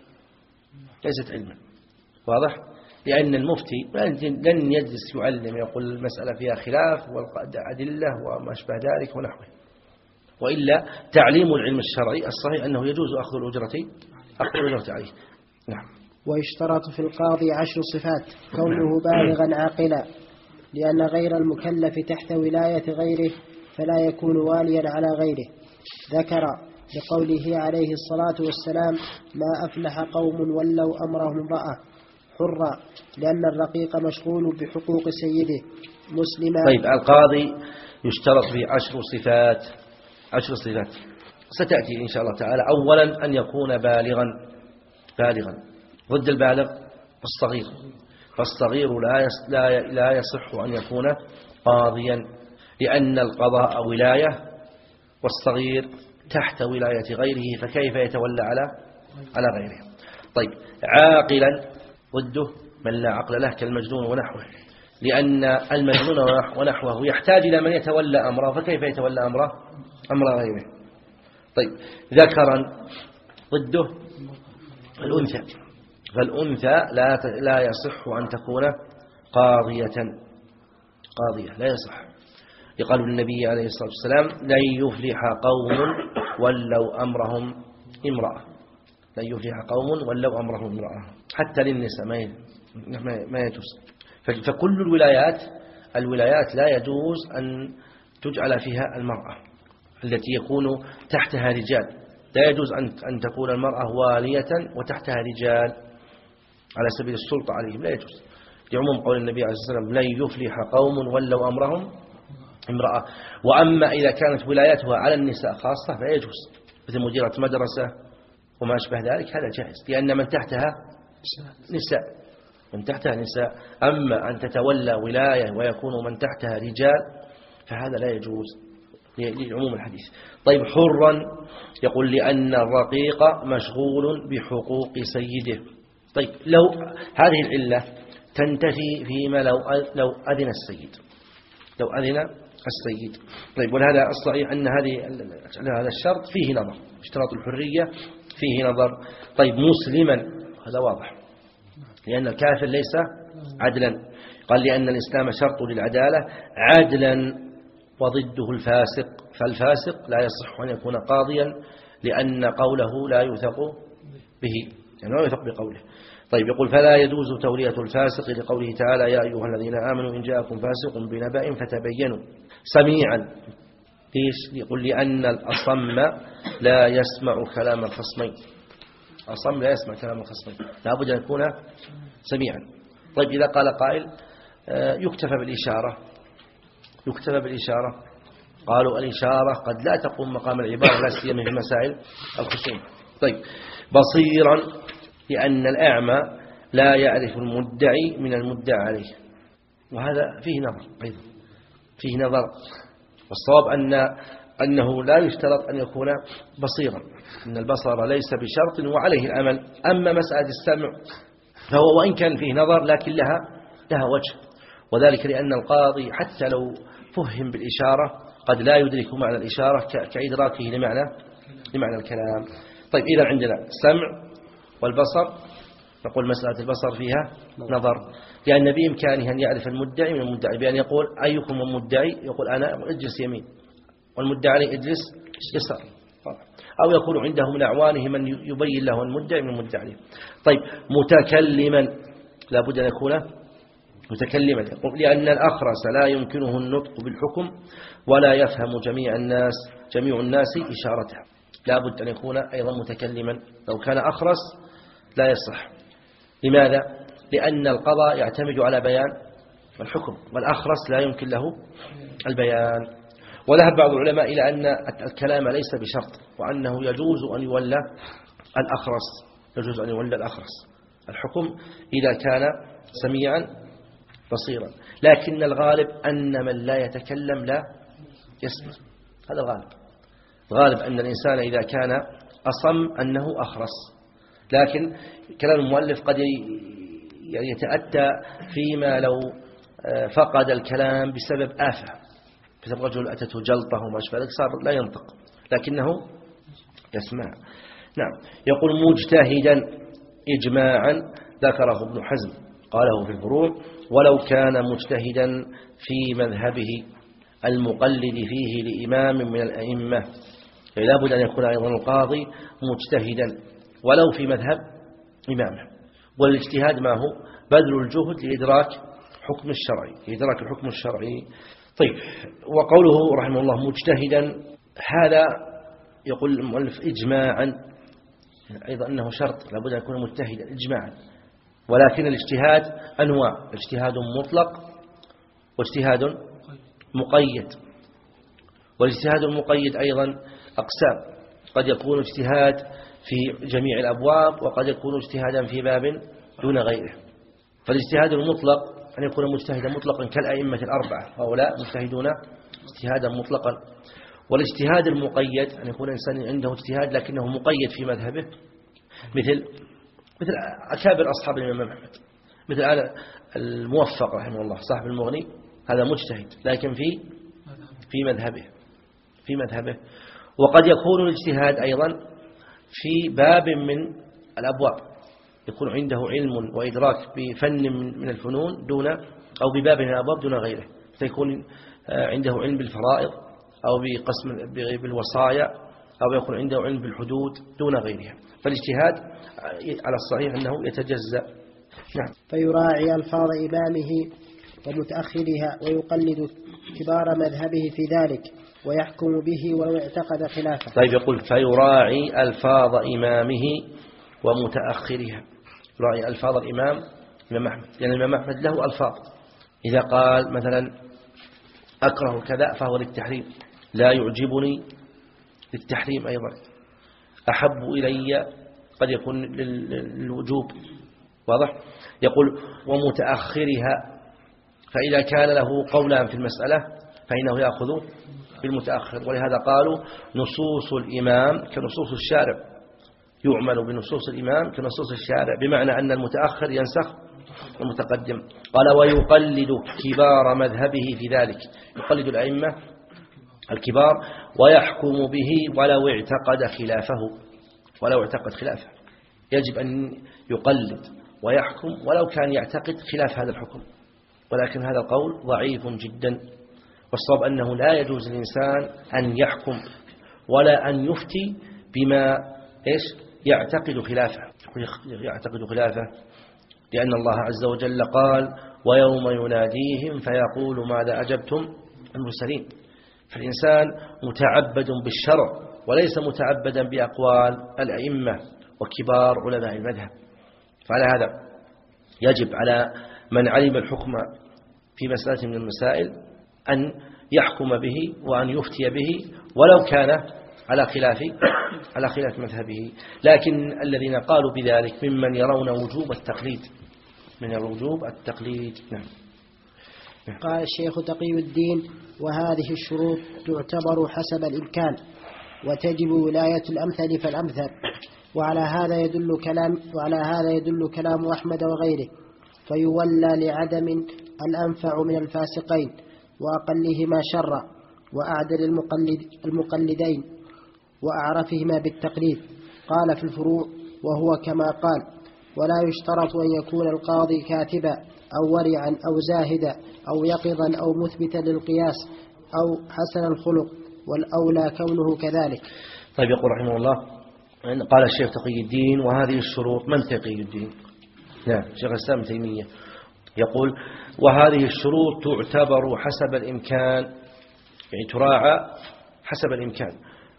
ليست علما واضح؟ لأن المفتي لن يجلس يعلم يقول المسألة فيها خلاف والأدلة وما أشبه ذلك ونحوه، وإلا تعليم العلم الشرعي الصحيح أنه يجوز أخذ الأجرة أخذ الأجرة عليه. نعم. ويشترط في القاضي عشر صفات: كونه بالغا عاقلا، لأن غير المكلف تحت ولاية غيره فلا يكون واليا على غيره. ذكر لقوله عليه الصلاة والسلام: ما أفلح قوم ولوا أمرهم امرأة حرة، لأن الرقيق مشغول بحقوق سيده مسلما. طيب القاضي يشترط فيه عشر صفات عشر صفات ستأتي إن شاء الله تعالى. أولا أن يكون بالغا بالغا ضد البالغ الصغير، فالصغير لا لا لا يصح أن يكون قاضيا، لأن القضاء ولاية والصغير تحت ولاية غيره، فكيف يتولى على على غيره. طيب عاقلا ضده من لا عقل له كالمجنون ونحوه، لأن المجنون ونحوه يحتاج إلى من يتولى أمره، فكيف يتولى أمره أمر غيره. طيب ذكرا ضده الأنثى، فالأنثى لا لا يصح أن تكون قاضية قاضية لا يصح. يقال النبي عليه الصلاة والسلام: لن يفلح قوم ولوا أمرهم امرأة لن يفلح قوم ولوا أمرهم امرأة. حتى للنساء ما ما يجوز. فكل الولايات الولايات لا يجوز أن تجعل فيها المرأة التي يكون تحتها رجال، لا يجوز أن أن تكون المرأة والية وتحتها رجال على سبيل السلطة عليهم، لا يجوز، لعموم قول النبي عليه الصلاة والسلام: لن يفلح قوم ولوا أمرهم امرأة. وأما إذا كانت ولايتها على النساء خاصة فلا يجوز، مثل مديرة مدرسة وما أشبه ذلك، هذا جائز، لأن من تحتها نساء من تحتها نساء. أما أن تتولى ولاية ويكون من تحتها رجال فهذا لا يجوز لعموم الحديث. طيب حرا، يقول: لأن الرقيق مشغول بحقوق سيده. طيب لو هذه العلة تنتفي فيما لو لو أذن السيد لو أذن السيد. طيب ولهذا الصحيح أن هذه هذا الشرط فيه نظر، اشتراط الحرية فيه نظر. طيب مسلما، هذا واضح، لأن الكافر ليس عدلا. قال: لأن الإسلام شرط للعدالة عدلا وضده الفاسق، فالفاسق لا يصح أن يكون قاضيا لأن قوله لا يوثق به، يعني لا يوثق بقوله. طيب يقول: فلا يجوز تولية الفاسق لقوله تعالى: يا أيها الذين آمنوا إن جاءكم فاسق بنبأ فتبينوا. سميعا، ليش؟ يقول: لأن الأصم لا يسمع كلام الخصمين، الأصم لا يسمع كلام الخصمين، لا بد أن يكون سميعا. طيب إذا قال قائل يكتفى بالإشارة، يكتفى بالإشارة، قالوا الإشارة قد لا تقوم مقام العبارة لا سيما في مسائل الخصوم. طيب بصيرا لأن الأعمى لا يعرف المدعي من المدعى عليه، وهذا فيه نظر أيضا، فيه نظر. والصواب أن أنه لا يشترط أن يكون بصيرا، أن البصر ليس بشرط وعليه الأمل. أما مسألة السمع فهو وإن كان فيه نظر لكن لها لها وجه، وذلك لأن القاضي حتى لو فهم بالإشارة قد لا يدرك معنى الإشارة كإدراكه لمعنى لمعنى الكلام. طيب إذا عندنا السمع والبصر، نقول مسألة البصر فيها نظر، لأن يعني بإمكانه أن يعرف المدعي من المدعي بأن يقول أيكم المدعي، يقول أنا اجلس يمين، والمدعي عليه اجلس يسار، أو يكون عنده من أعوانه من يبين له المدعي من المدعي. طيب متكلما لا بد أن يكون متكلما، لأن الأخرس لا يمكنه النطق بالحكم ولا يفهم جميع الناس جميع الناس إشارتها، لا بد أن يكون أيضا متكلما. لو كان أخرس لا يصح. لماذا؟ لأن القضاء يعتمد على بيان الحكم، والأخرس لا يمكن له البيان. وذهب بعض العلماء إلى أن الكلام ليس بشرط، وأنه يجوز أن يولى الأخرس، يجوز أن يولى الأخرس الحكم إذا كان سميعا بصيرا، لكن الغالب أن من لا يتكلم لا يسمع، هذا الغالب. الغالب أن الإنسان إذا كان أصم أنه أخرس، لكن كلام المؤلف قد يتأتى فيما لو فقد الكلام بسبب آفة، بسبب رجل أتته جلطة وما أشبه ذلك صار لا ينطق لكنه يسمع. نعم. يقول مجتهدا إجماعا ذكره ابن حزم قاله في الفروع، ولو كان مجتهدا في مذهبه المقلد فيه لإمام من الأئمة، لا بد أن يكون أيضا القاضي مجتهدا ولو في مذهب إمامه. والاجتهاد ما هو؟ بذل الجهد لإدراك حكم الشرعي، لإدراك الحكم الشرعي. طيب وقوله رحمه الله مجتهدا، هذا يقول المؤلف إجماعا، أيضا أنه شرط لا بد أن يكون مجتهدا إجماعا. ولكن الاجتهاد أنواع، اجتهاد مطلق واجتهاد مقيد، والاجتهاد المقيد أيضا أقسام، قد يكون اجتهاد في جميع الأبواب وقد يكون اجتهادا في باب دون غيره. فالاجتهاد المطلق أن يكون مجتهدا مطلقا كالأئمة الأربعة، هؤلاء مجتهدون اجتهادا مطلقا. والاجتهاد المقيد أن يكون إنسان عنده اجتهاد لكنه مقيد في مذهبه، مثل مثل أكابر أصحاب الإمام أحمد، مثل الموفق رحمه الله صاحب المغني، هذا مجتهد لكن في في مذهبه في مذهبه. وقد يكون الاجتهاد أيضا في باب من الأبواب، يكون عنده علم وإدراك بفن من الفنون دون أو بباب من الأبواب دون غيره، فيكون عنده علم بالفرائض أو بقسم بالوصايا أو يكون عنده علم بالحدود دون غيرها. فالاجتهاد على الصحيح أنه يتجزأ. نعم. فيراعي ألفاظ إمامه ومتأخرها ويقلد كبار مذهبه في ذلك ويحكم به ولو اعتقد خلافه. طيب يقول فيراعي ألفاظ إمامه ومتأخرها، يراعي ألفاظ الإمام الإمام أحمد، لأن يعني الإمام أحمد له ألفاظ، إذا قال مثلا أكره كذا فهو للتحريم، لا يعجبني للتحريم أيضا، أحب إلي قد يكون للوجوب، واضح. يقول ومتأخرها، فإذا كان له قولان في المسألة فإنه يأخذ بالمتأخر. ولهذا قالوا نصوص الإمام كنصوص الشارع، يعمل بنصوص الإمام كنصوص الشارع، بمعنى أن المتأخر ينسخ المتقدم. قال ويقلد كبار مذهبه في ذلك، يقلد الأئمة الكبار ويحكم به ولو اعتقد خلافه، ولو اعتقد خلافه يجب أن يقلد ويحكم ولو كان يعتقد خلاف هذا الحكم. ولكن هذا القول ضعيف جدا، والصواب أنه لا يجوز للإنسان أن يحكم ولا أن يفتي بما إيش يعتقد خلافه يعتقد خلافه لأن الله عز وجل قال ويوم يناديهم فيقول ماذا أجبتم المرسلين. فالإنسان متعبد بالشرع وليس متعبدا بأقوال الأئمة وكبار علماء المذهب. فعلى هذا يجب على من علم الحكم في مسألة من المسائل أن يحكم به وأن يفتي به ولو كان على خلاف على خلاف مذهبه. لكن الذين قالوا بذلك ممن يرون وجوب التقليد من الوجوب التقليد. نعم. قال الشيخ تقي الدين: وهذه الشروط تعتبر حسب الإمكان، وتجب ولاية الأمثل فالأمثل. وعلى هذا يدل كلام وعلى هذا يدل كلام أحمد وغيره، فيولى لعدم الأنفع من الفاسقين وأقلهما شرا وأعدل المقلد المقلدين وأعرفهما بالتقليد. قال في الفروع: وهو كما قال: ولا يشترط أن يكون القاضي كاتبا أو ورعا أو زاهدا أو يقظا أو مثبتا للقياس أو حسن الخلق، والأولى كونه كذلك. طيب، يقول رحمه الله: قال الشيخ تقي الدين: وهذه الشروط. من تقي الدين؟ نعم، شيخ الإسلام ابن تيمية يقول: وهذه الشروط تعتبر حسب الإمكان، يعني تراعى حسب الإمكان.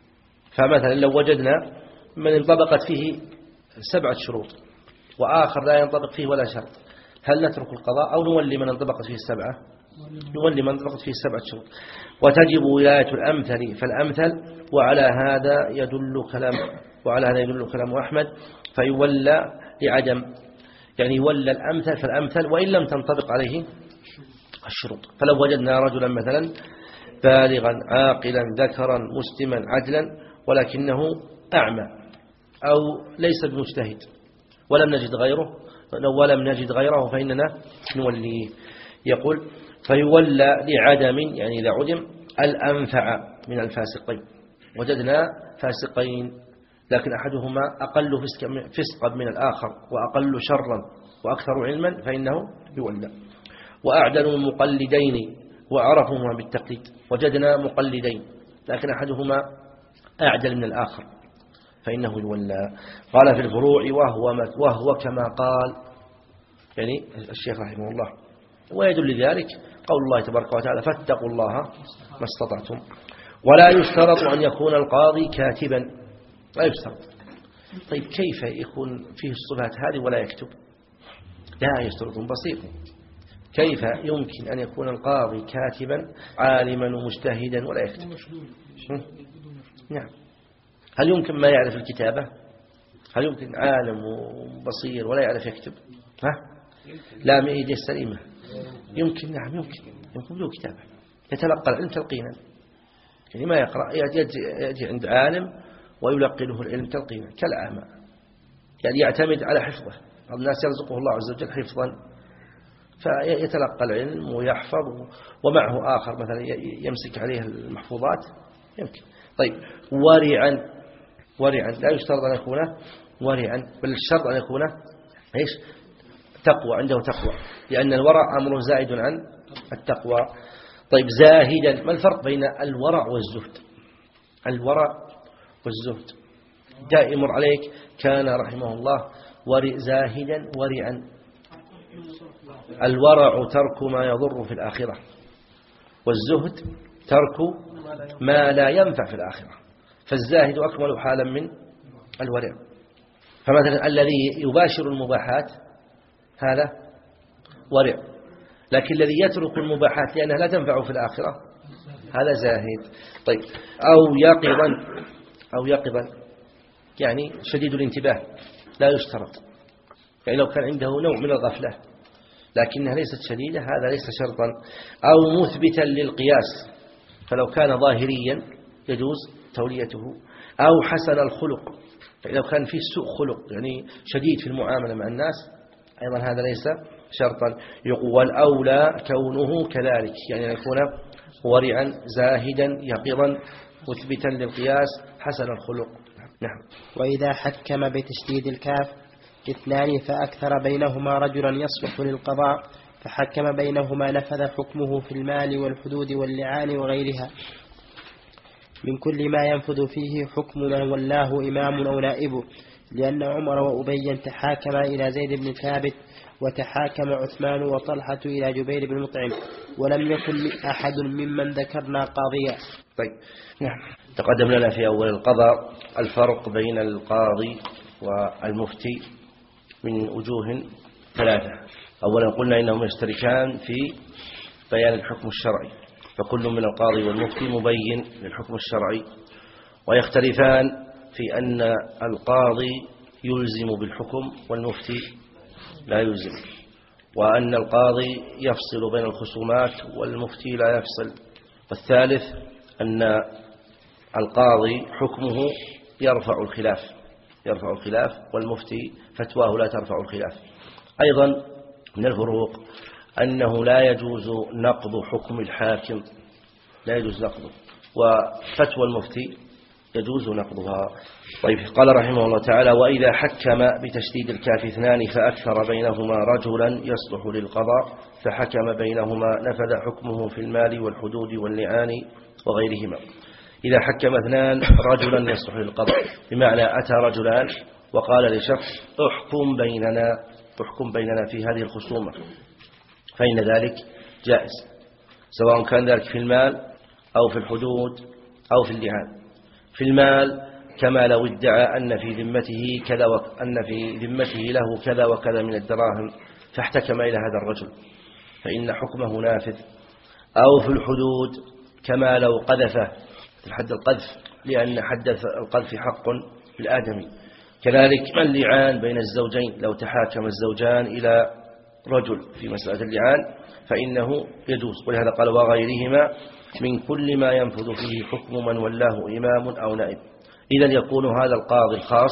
فمثلا لو وجدنا من انطبقت فيه سبعة شروط وآخر لا ينطبق فيه ولا شرط، هل نترك القضاء أو نولي من انطبقت فيه السبعة؟ نولي من انطبقت فيه السبعة شروط. وتجب ولاية الأمثل فالأمثل. وعلى هذا يدل كلام وعلى هذا يدل كلام أحمد، فيولى لعدم، يعني يولى الأمثل فالأمثل وإن لم تنطبق عليه الشروط. فلو وجدنا رجلا مثلا بالغا عاقلا ذكرا مسلما عدلا ولكنه أعمى أو ليس بمجتهد ولم نجد غيره ولم نجد غيره فإننا نوليه. يقول: فيولى لعدم، يعني إذا عدم الأنفع من الفاسقين. وجدنا فاسقين لكن أحدهما أقل فسقا من الآخر وأقل شرا وأكثر علما فإنه يولى. وأعدل المقلدين وعرفهما بالتقليد. وجدنا مقلدين لكن أحدهما أعدل من الآخر فإنه يولى. قال في الفروع: وهو, وهو كما قال، يعني الشيخ رحمه الله. ويدل لذلك قول الله تبارك وتعالى: فاتقوا الله ما استطعتم. ولا يشترط أن يكون القاضي كاتبا، لا يشترط. طيب، كيف يكون فيه الصفات هذه ولا يكتب؟ لا يشترط، بسيط. كيف يمكن أن يكون القاضي كاتبا عالما ومجتهدا ولا يكتب؟ نعم. هل يمكن ما يعرف الكتابة؟ هل يمكن عالم وبصير ولا يعرف يكتب؟ ها؟ لا، من يديه السليمة يمكن. نعم، يمكن يمكن له كتابة، يتلقى العلم تلقينا، يعني ما يقرأ، يأتي عند عالم ويلقنه العلم تلقينا كالأعمى، يعني يعتمد على حفظه. الناس يرزقه الله عز وجل حفظا فيتلقى العلم ويحفظ، ومعه آخر مثلا يمسك عليه المحفوظات، يمكن. طيب، ورعا. ورعا لا يشترط أن يكون ورعا، بل الشرط أن يكون إيش؟ تقوى، عنده تقوى، لأن الورع أمر زائد عن التقوى. طيب، زاهدا. ما الفرق بين الورع والزهد؟ الورع والزهد جاء يمر عليك: كان رحمه الله ورع زاهدا ورعا. الورع ترك ما يضر في الآخرة، والزهد ترك ما لا ينفع في الآخرة. فالزاهد أكمل حالا من الورع. فمثلا الذي يباشر المباحات هذا ورع، لكن الذي يترك المباحات لأنها لا تنفع في الآخرة هذا زاهد. طيب، أو يقظا. أو يقظا يعني شديد الانتباه، لا يشترط، يعني لو كان عنده نوع من الغفلة لكنها ليست شديدة هذا ليس شرطا. أو مثبتا للقياس، فلو كان ظاهريا يجوز توليته. أو حسن الخلق، يعني لو كان فيه سوء خلق، يعني شديد في المعاملة مع الناس، أيضا هذا ليس شرطا. يقول: الأولى كونه كذلك، يعني يكون ورعا زاهدا يقظا مثبتا للقياس حسن الخلق. نعم. وإذا حكم بتشديد الكاف اثنان فأكثر بينهما رجلا يصلح للقضاء، فحكم بينهما نفذ حكمه في المال والحدود واللعان وغيرها من كل ما ينفذ فيه حكم من ولاه إمام أو نائبه. لأن عمر وأبي تحاكما إلى زيد بن ثابت، وتحاكم عثمان وطلحة إلى جبير بن مطعم، ولم يكن أحد ممن ذكرنا قاضيا. طيب، نعم. تقدم لنا في أول القضاء الفرق بين القاضي والمفتي من وجوه ثلاثة. أولا قلنا إنهم يشتركان في بيان الحكم الشرعي، فكل من القاضي والمفتي مبين للحكم الشرعي، ويختلفان في أن القاضي يلزم بالحكم والمفتي لا يلزم، وأن القاضي يفصل بين الخصومات والمفتي لا يفصل، والثالث أن القاضي حكمه يرفع الخلاف يرفع الخلاف والمفتي فتواه لا ترفع الخلاف. أيضا من الفروق أنه لا يجوز نقض حكم الحاكم لا يجوز نقضه، وفتوى المفتي يجوز نقضها. طيب، قال رحمه الله تعالى: وإذا حكم بتشديد الكاف اثنان فأكثر بينهما رجلا يصلح للقضاء فحكم بينهما نفذ حكمه في المال والحدود واللعان وغيرهما. إذا حكم اثنان رجلا يصلح للقضاء، بمعنى أتى رجلان وقال لشخص: احكم بيننا احكم بيننا في هذه الخصومة، فإن ذلك جائز، سواء كان ذلك في المال أو في الحدود أو في اللعان. في المال كما لو ادعى أن في ذمته كذا وأن في ذمته له كذا وكذا من الدراهم فاحتكم إلى هذا الرجل فإن حكمه نافذ. أو في الحدود كما لو قذفه في حد القذف، لأن حد القذف حق بالآدمي. كذلك اللعان بين الزوجين، لو تحاكم الزوجان إلى رجل في مسألة اللعان فإنه يجوز. ولهذا قال: وغيرهما من كل ما ينفذ فيه حكم من ولاه إمام أو نائب. إذن يكون هذا القاضي الخاص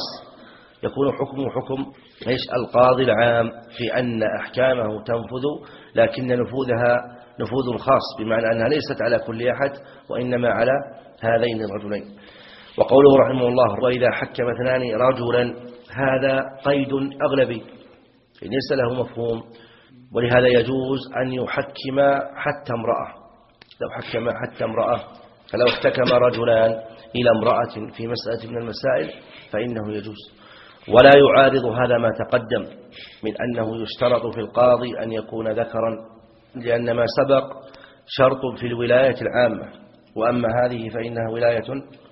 يكون حكمه حكم إيش؟ القاضي العام، في أن أحكامه تنفذ لكن نفوذها نفوذ خاص، بمعنى أنها ليست على كل أحد وإنما على هذين الرجلين. وقوله رحمه الله: وإذا حكم اثنان رجلا، هذا قيد أغلبي ليس له مفهوم، ولهذا يجوز أن يحكم حتى امرأة. لو حكم حتى امرأة، فلو احتكم رجلان إلى امرأة في مسألة من المسائل فإنه يجوز، ولا يعارض هذا ما تقدم من أنه يشترط في القاضي أن يكون ذكرا، لأن ما سبق شرط في الولاية العامة، وأما هذه فإنها ولاية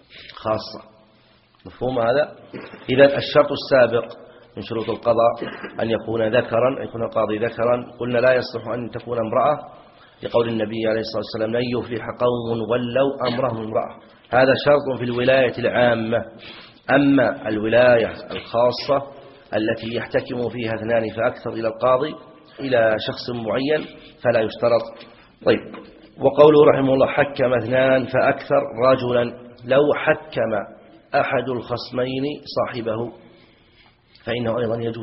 خاصة. مفهوم هذا؟ إذا الشرط السابق من شروط القضاء أن يكون ذكرا، أن يكون القاضي ذكرا. قلنا لا يصلح أن تكون امرأة، لقول النبي عليه الصلاة والسلام: لن يفلح قوم ولوا أمرهم امرأة. هذا شرط في الولاية العامة. أما الولاية الخاصة التي يحتكم فيها اثنان فأكثر إلى القاضي إلى شخص معين فلا يشترط. طيب، وقوله رحمه الله: حكم اثنان فأكثر رجلا، لو حكم أحد الخصمين صاحبه فإنه أيضا يجوز.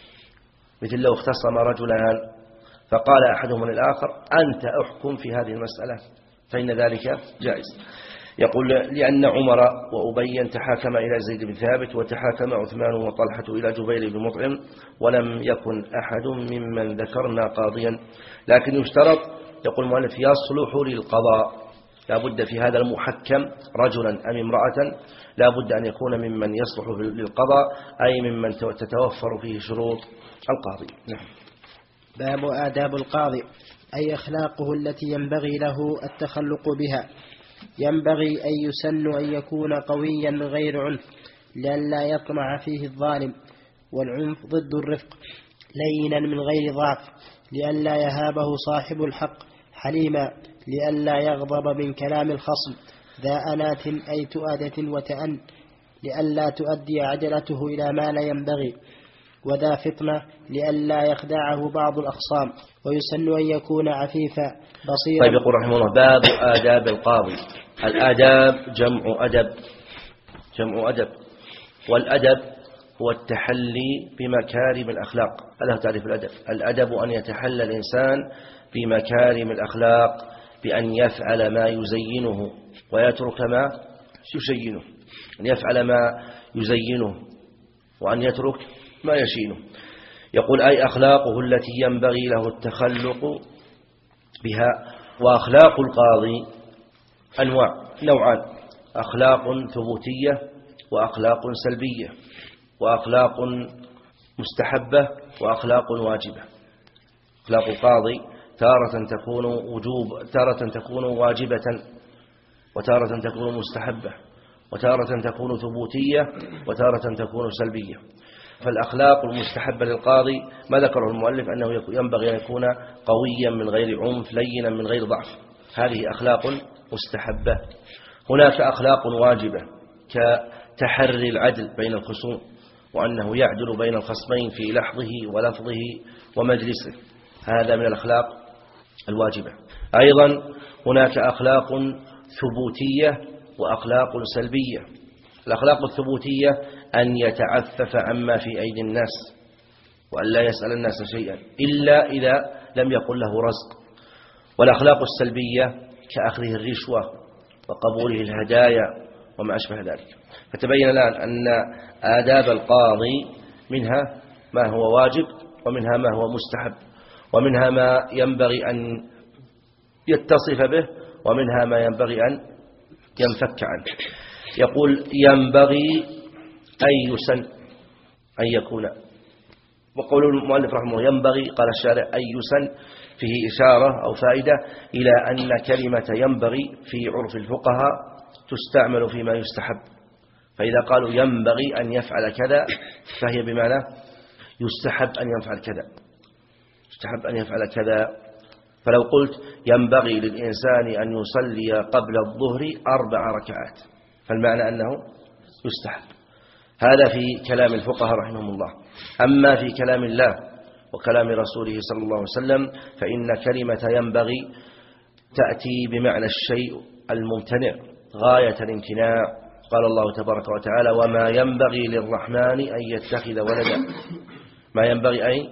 مثل لو اختصم رجلان فقال أحدهم للآخر: أنت أحكم في هذه المسألة، فإن ذلك جائز. يقول: لأن عمر وأبي تحاكم إلى زيد بن ثابت، وتحاكم عثمان وطلحة إلى جبير بن مطعم، ولم يكن أحد ممن ذكرنا قاضيا. لكن يشترط، يقول المؤلف: يصلح للقضاء. لا بد في هذا المحكم رجلا أم امرأة، لا بد أن يكون ممن يصلح للقضاء، أي ممن تتوفر فيه شروط القاضي. نعم. باب آداب القاضي، أي أخلاقه التي ينبغي له التخلق بها. ينبغي أن يسن أن يكون قويا غير عنف، لئلا يطمع فيه الظالم، والعنف ضد الرفق، لينا من غير ضعف، لئلا يهابه صاحب الحق، حليما، لئلا يغضب من كلام الخصم، ذا أنات أي تؤادة وتأن، لئلا تؤدي عجلته إلى ما لا ينبغي، وذا فطنة، لئلا يخدعه بعض الأخصام، ويسن أن يكون عفيفا بصيرا. طيب، يقول رحمه الله: باب آداب القاضي. الآداب جمع أدب جمع أدب والأدب هو التحلي بمكارم الأخلاق. هذا تعريف الأدب. الأدب أن يتحلى الإنسان بمكارم الأخلاق، بأن يفعل ما يزينه ويترك ما يشينه، أن يفعل ما يزينه وأن يترك ما يشينه. يقول: أي أخلاقه التي ينبغي له التخلق بها. وأخلاق القاضي أنواع نوعان: أخلاق ثبوتية وأخلاق سلبية، وأخلاق مستحبة وأخلاق واجبة. أخلاق القاضي تارة تكون وجوب، تارة تكون واجبة، وتارة تكون مستحبة، وتارة تكون ثبوتية، وتارة تكون سلبية. فالأخلاق المستحبة للقاضي ما ذكره المؤلف أنه ينبغي أن يكون قويا من غير عنف، لينا من غير ضعف، هذه أخلاق مستحبة. هناك أخلاق واجبة كتحري العدل بين الخصوم، وأنه يعدل بين الخصمين في لحظه ولفظه ومجلسه، هذا من الأخلاق الواجبة. أيضا هناك أخلاق ثبوتية وأخلاق سلبية. الأخلاق الثبوتية أن يتعفف عما في أيدي الناس، وأن لا يسأل الناس شيئا إلا إذا لم يكن له رزق. والأخلاق السلبية كأخذه الرشوة وقبوله الهدايا وما أشبه ذلك. فتبين الآن أن آداب القاضي منها ما هو واجب، ومنها ما هو مستحب، ومنها ما ينبغي أن يتصف به، ومنها ما ينبغي أن ينفك عنه. يقول ينبغي أن يسن أن يكون، وقول المؤلف رحمه الله ينبغي، قال الشارع أن يسن فيه إشارة أو فائدة إلى أن كلمة ينبغي في عرف الفقهاء تستعمل فيما يستحب. فإذا قالوا ينبغي أن يفعل كذا فهي بمعنى يستحب أن يفعل كذا، يستحب أن يفعل كذا. فلو قلت ينبغي للإنسان أن يصلي قبل الظهر أربع ركعات فالمعنى أنه يستحب. هذا في كلام الفقهاء رحمهم الله. أما في كلام الله وكلام رسوله صلى الله عليه وسلم فإن كلمة ينبغي تأتي بمعنى الشيء الممتنع غاية الامتناع. قال الله تبارك وتعالى وما ينبغي للرحمن أن يتخذ ولدا، ما ينبغي أي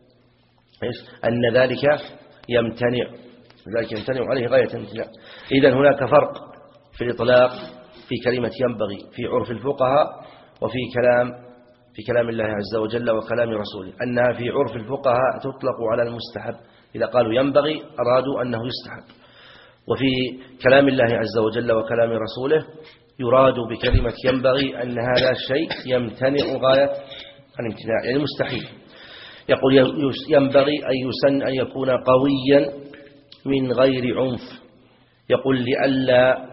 أن ذلك يمتنع، ذلك يمتنع عليه غاية الامتناع. إذن هناك فرق في الإطلاق في كلمة ينبغي في عرف الفقهاء وفي كلام في كلام الله عز وجل وكلام رسوله، أنها في عرف الفقهاء تطلق على المستحب، إذا قالوا ينبغي أرادوا أنه يستحب. وفي كلام الله عز وجل وكلام رسوله يراد بكلمة ينبغي أن هذا الشيء يمتنع غاية الامتناع، يعني مستحيل. يقول ينبغي أن يسن أن يكون قويا من غير عنف، يقول لئلا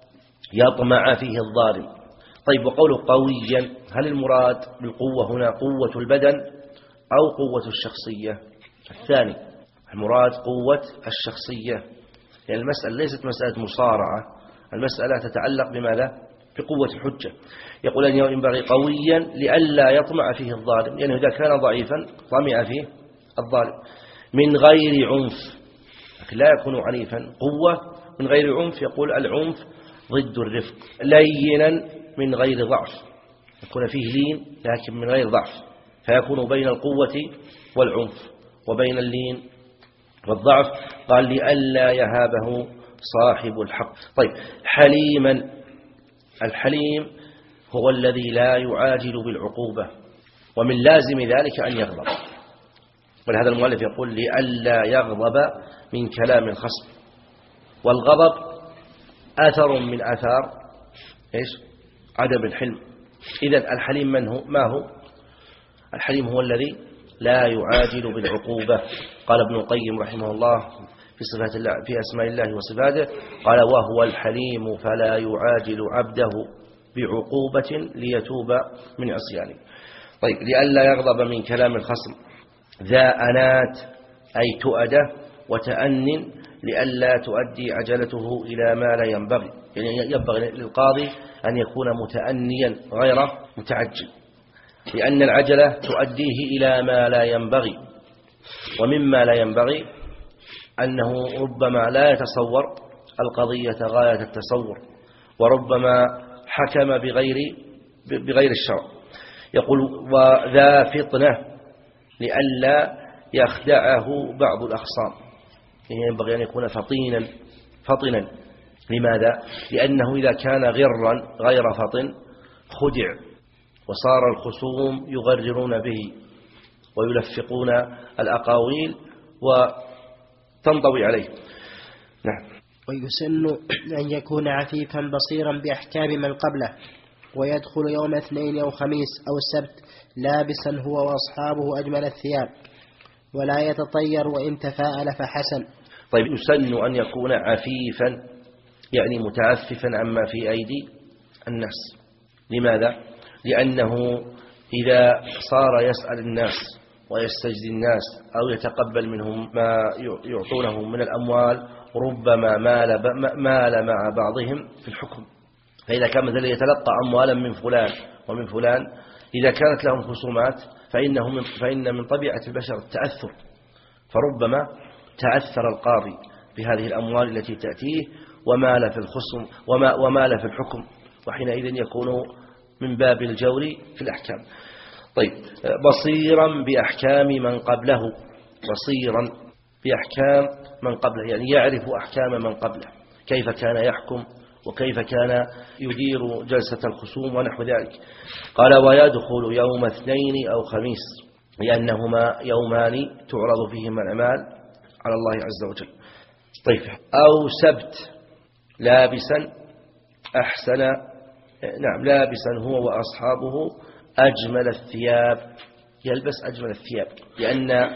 يطمع فيه الظالم. طيب، وقوله قويا هل المراد بالقوة هنا قوة البدن أو قوة الشخصية؟ الثاني، المراد قوة الشخصية، يعني المسألة ليست مسألة مصارعة، المسألة تتعلق بماذا؟ بقوة الحجة. يقول أن ينبغي قويا لئلا يطمع فيه الظالم، يعني إذا كان ضعيفا طمع فيه الظالم. من غير عنف، لكن لا يكون عنيفا. قوة من غير عنف، يقول العنف ضد الرفق. لينا من غير ضعف، يكون فيه لين لكن من غير ضعف، فيكون بين القوة والعنف وبين اللين والضعف. قال لئلا يهابه صاحب الحق. طيب، حليما، الحليم هو الذي لا يعاجل بالعقوبة، ومن لازم ذلك أن يغضب. ولهذا المؤلف يقول لئلا يغضب من كلام الخصم. والغضب أثر من آثار إيش؟ عدم الحلم. إذن الحليم من هو؟ ما هو الحليم؟ هو الذي لا يعاجل بالعقوبة. قال ابن القيم رحمه الله في صفات الله في أسماء الله وصفاته، قال وهو الحليم فلا يعاجل عبده بعقوبة ليتوب من عصيانه. طيب، لئلا يغضب من كلام الخصم. ذا أنات أي تؤدة وتأن، لئلا تؤدي عجلته إلى ما لا ينبغي، يعني ينبغي للقاضي أن يكون متأنيا غير متعجل، لأن العجلة تؤديه إلى ما لا ينبغي. ومما لا ينبغي أنه ربما لا يتصور القضية غاية التصور، وربما حكم بغير بغير الشرع. يقول وذا فطنة لئلا يخدعه بعض الأخصام، يعني ينبغي أن يكون فطينا فطنا. لماذا؟ لأنه إذا كان غرا غير فطن خدع، وصار الخصوم يغررون به ويلفقون الأقاويل وتنطوي عليه. نعم. ويسن أن يكون عفيفا بصيرا بأحكام من قبله، ويدخل يوم اثنين أو خميس أو السبت لابسا هو وأصحابه أجمل الثياب، ولا يتطير، وإن تفاءل فحسن. طيب، يسن أن يكون عفيفا يعني متعففا عما في أيدي الناس. لماذا؟ لأنه إذا صار يسأل الناس ويستجدي الناس أو يتقبل منهم ما يعطونه من الأموال ربما مال, مال مع بعضهم في الحكم. فإذا كان مثلا يتلقى أموالا من فلان ومن فلان إذا كانت لهم خصومات فإنه من فإن من طبيعة البشر التأثر، فربما تأثر القاضي بهذه الأموال التي تأتيه ومال في الخصم وما ومال في الحكم، وحينئذ يكون من باب الجور في الأحكام. طيب، بصيرا بأحكام من قبله، بصيرا بأحكام من قبله يعني يعرف أحكام من قبله، كيف كان يحكم وكيف كان يدير جلسة الخصوم ونحو ذلك. قال ويدخل يوم اثنين أو خميس لأنهما يومان تعرض فيهما الأعمال على الله عز وجل. طيب، أو سبت لابسا أحسن، نعم لابسا هو وأصحابه أجمل الثياب، يلبس أجمل الثياب، لأن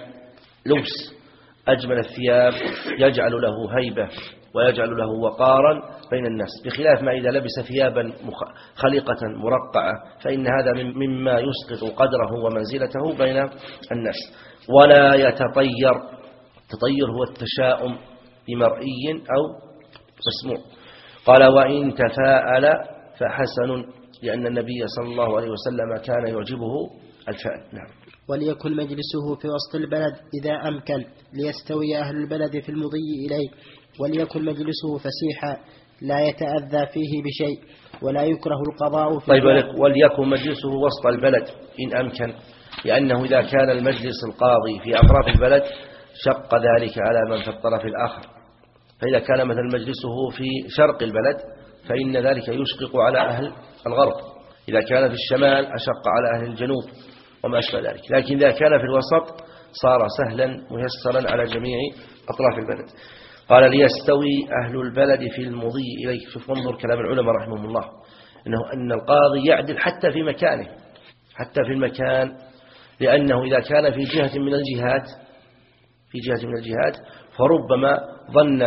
لبس أجمل الثياب يجعل له هيبة ويجعل له وقارا بين الناس، بخلاف ما إذا لبس ثيابا خليقة مرقعة فإن هذا مما يسقط قدره ومنزلته بين الناس. ولا يتطير، التطير هو التشاؤم بمرئي أو مسموع. قال وإن تفاءل فحسن، لأن النبي صلى الله عليه وسلم كان يعجبه الفعل. نعم. وليكن مجلسه في وسط البلد إذا أمكن ليستوي أهل البلد في المضي إليه، وليكن مجلسه فسيحا لا يتأذى فيه بشيء، ولا يكره القضاء فيه. طيب، وليكن مجلسه وسط البلد إن أمكن، لأنه إذا كان المجلس القاضي في أطراف البلد شق ذلك على من في الطرف الآخر، فإذا كان مثلا مجلسه في شرق البلد فإن ذلك يشقق على أهل الغرب، إذا كان في الشمال أشق على أهل الجنوب وما أشبه ذلك. لكن إذا كان في الوسط صار سهلا ميسرا على جميع أطراف البلد. قال ليستوي أهل البلد في المضي إليه. شوف انظر كلام العلماء رحمهم الله، إنه أن القاضي يعدل حتى في مكانه، حتى في المكان، لأنه إذا كان في جهة من الجهات في جهة من الجهات فربما ظن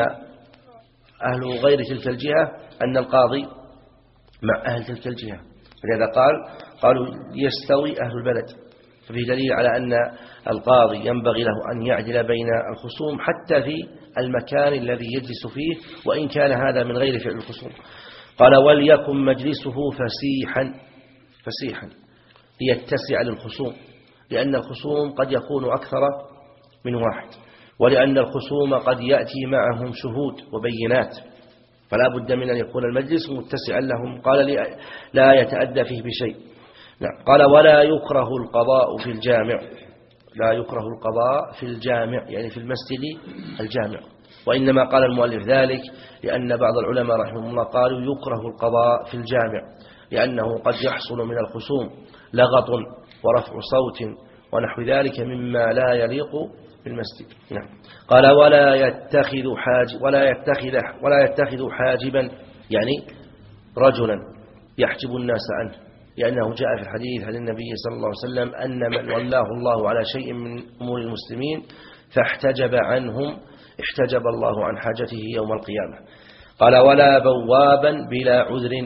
أهل غير تلك الجهة أن القاضي مع أهل تلك الجهة، لذا قال قالوا يستوي أهل البلد، ففي دليل على أن القاضي ينبغي له أن يعدل بين الخصوم حتى في المكان الذي يجلس فيه، وإن كان هذا من غير فعل الخصوم. قال وليكن مجلسه فسيحا، فسيحا ليتسع للخصوم، لأن الخصوم قد يكون أكثر من واحد، ولأن الخصوم قد يأتي معهم شهود وبينات، فلا بد من أن يكون المجلس متسعا لهم. قال لا يتأدى فيه بشيء. نعم. قال ولا يكره القضاء في الجامع، لا يكره القضاء في الجامع يعني في المسجد الجامع، وإنما قال المؤلف ذلك لأن بعض العلماء رحمهم الله قالوا يكره القضاء في الجامع، لأنه قد يحصل من الخصوم لغط ورفع صوت ونحو ذلك مما لا يليق بالمسجد. نعم. قال ولا يتخذ حاج ولا يتخذ ولا يتخذ حاجبا يعني رجلا يحجب الناس عنه، لأنه جاء في الحديث عن النبي صلى الله عليه وسلم أن من ولاه الله على شيء من أمور المسلمين فاحتجب عنهم احتجب الله عن حاجته يوم القيامة. قال ولا بوابا بلا عذر،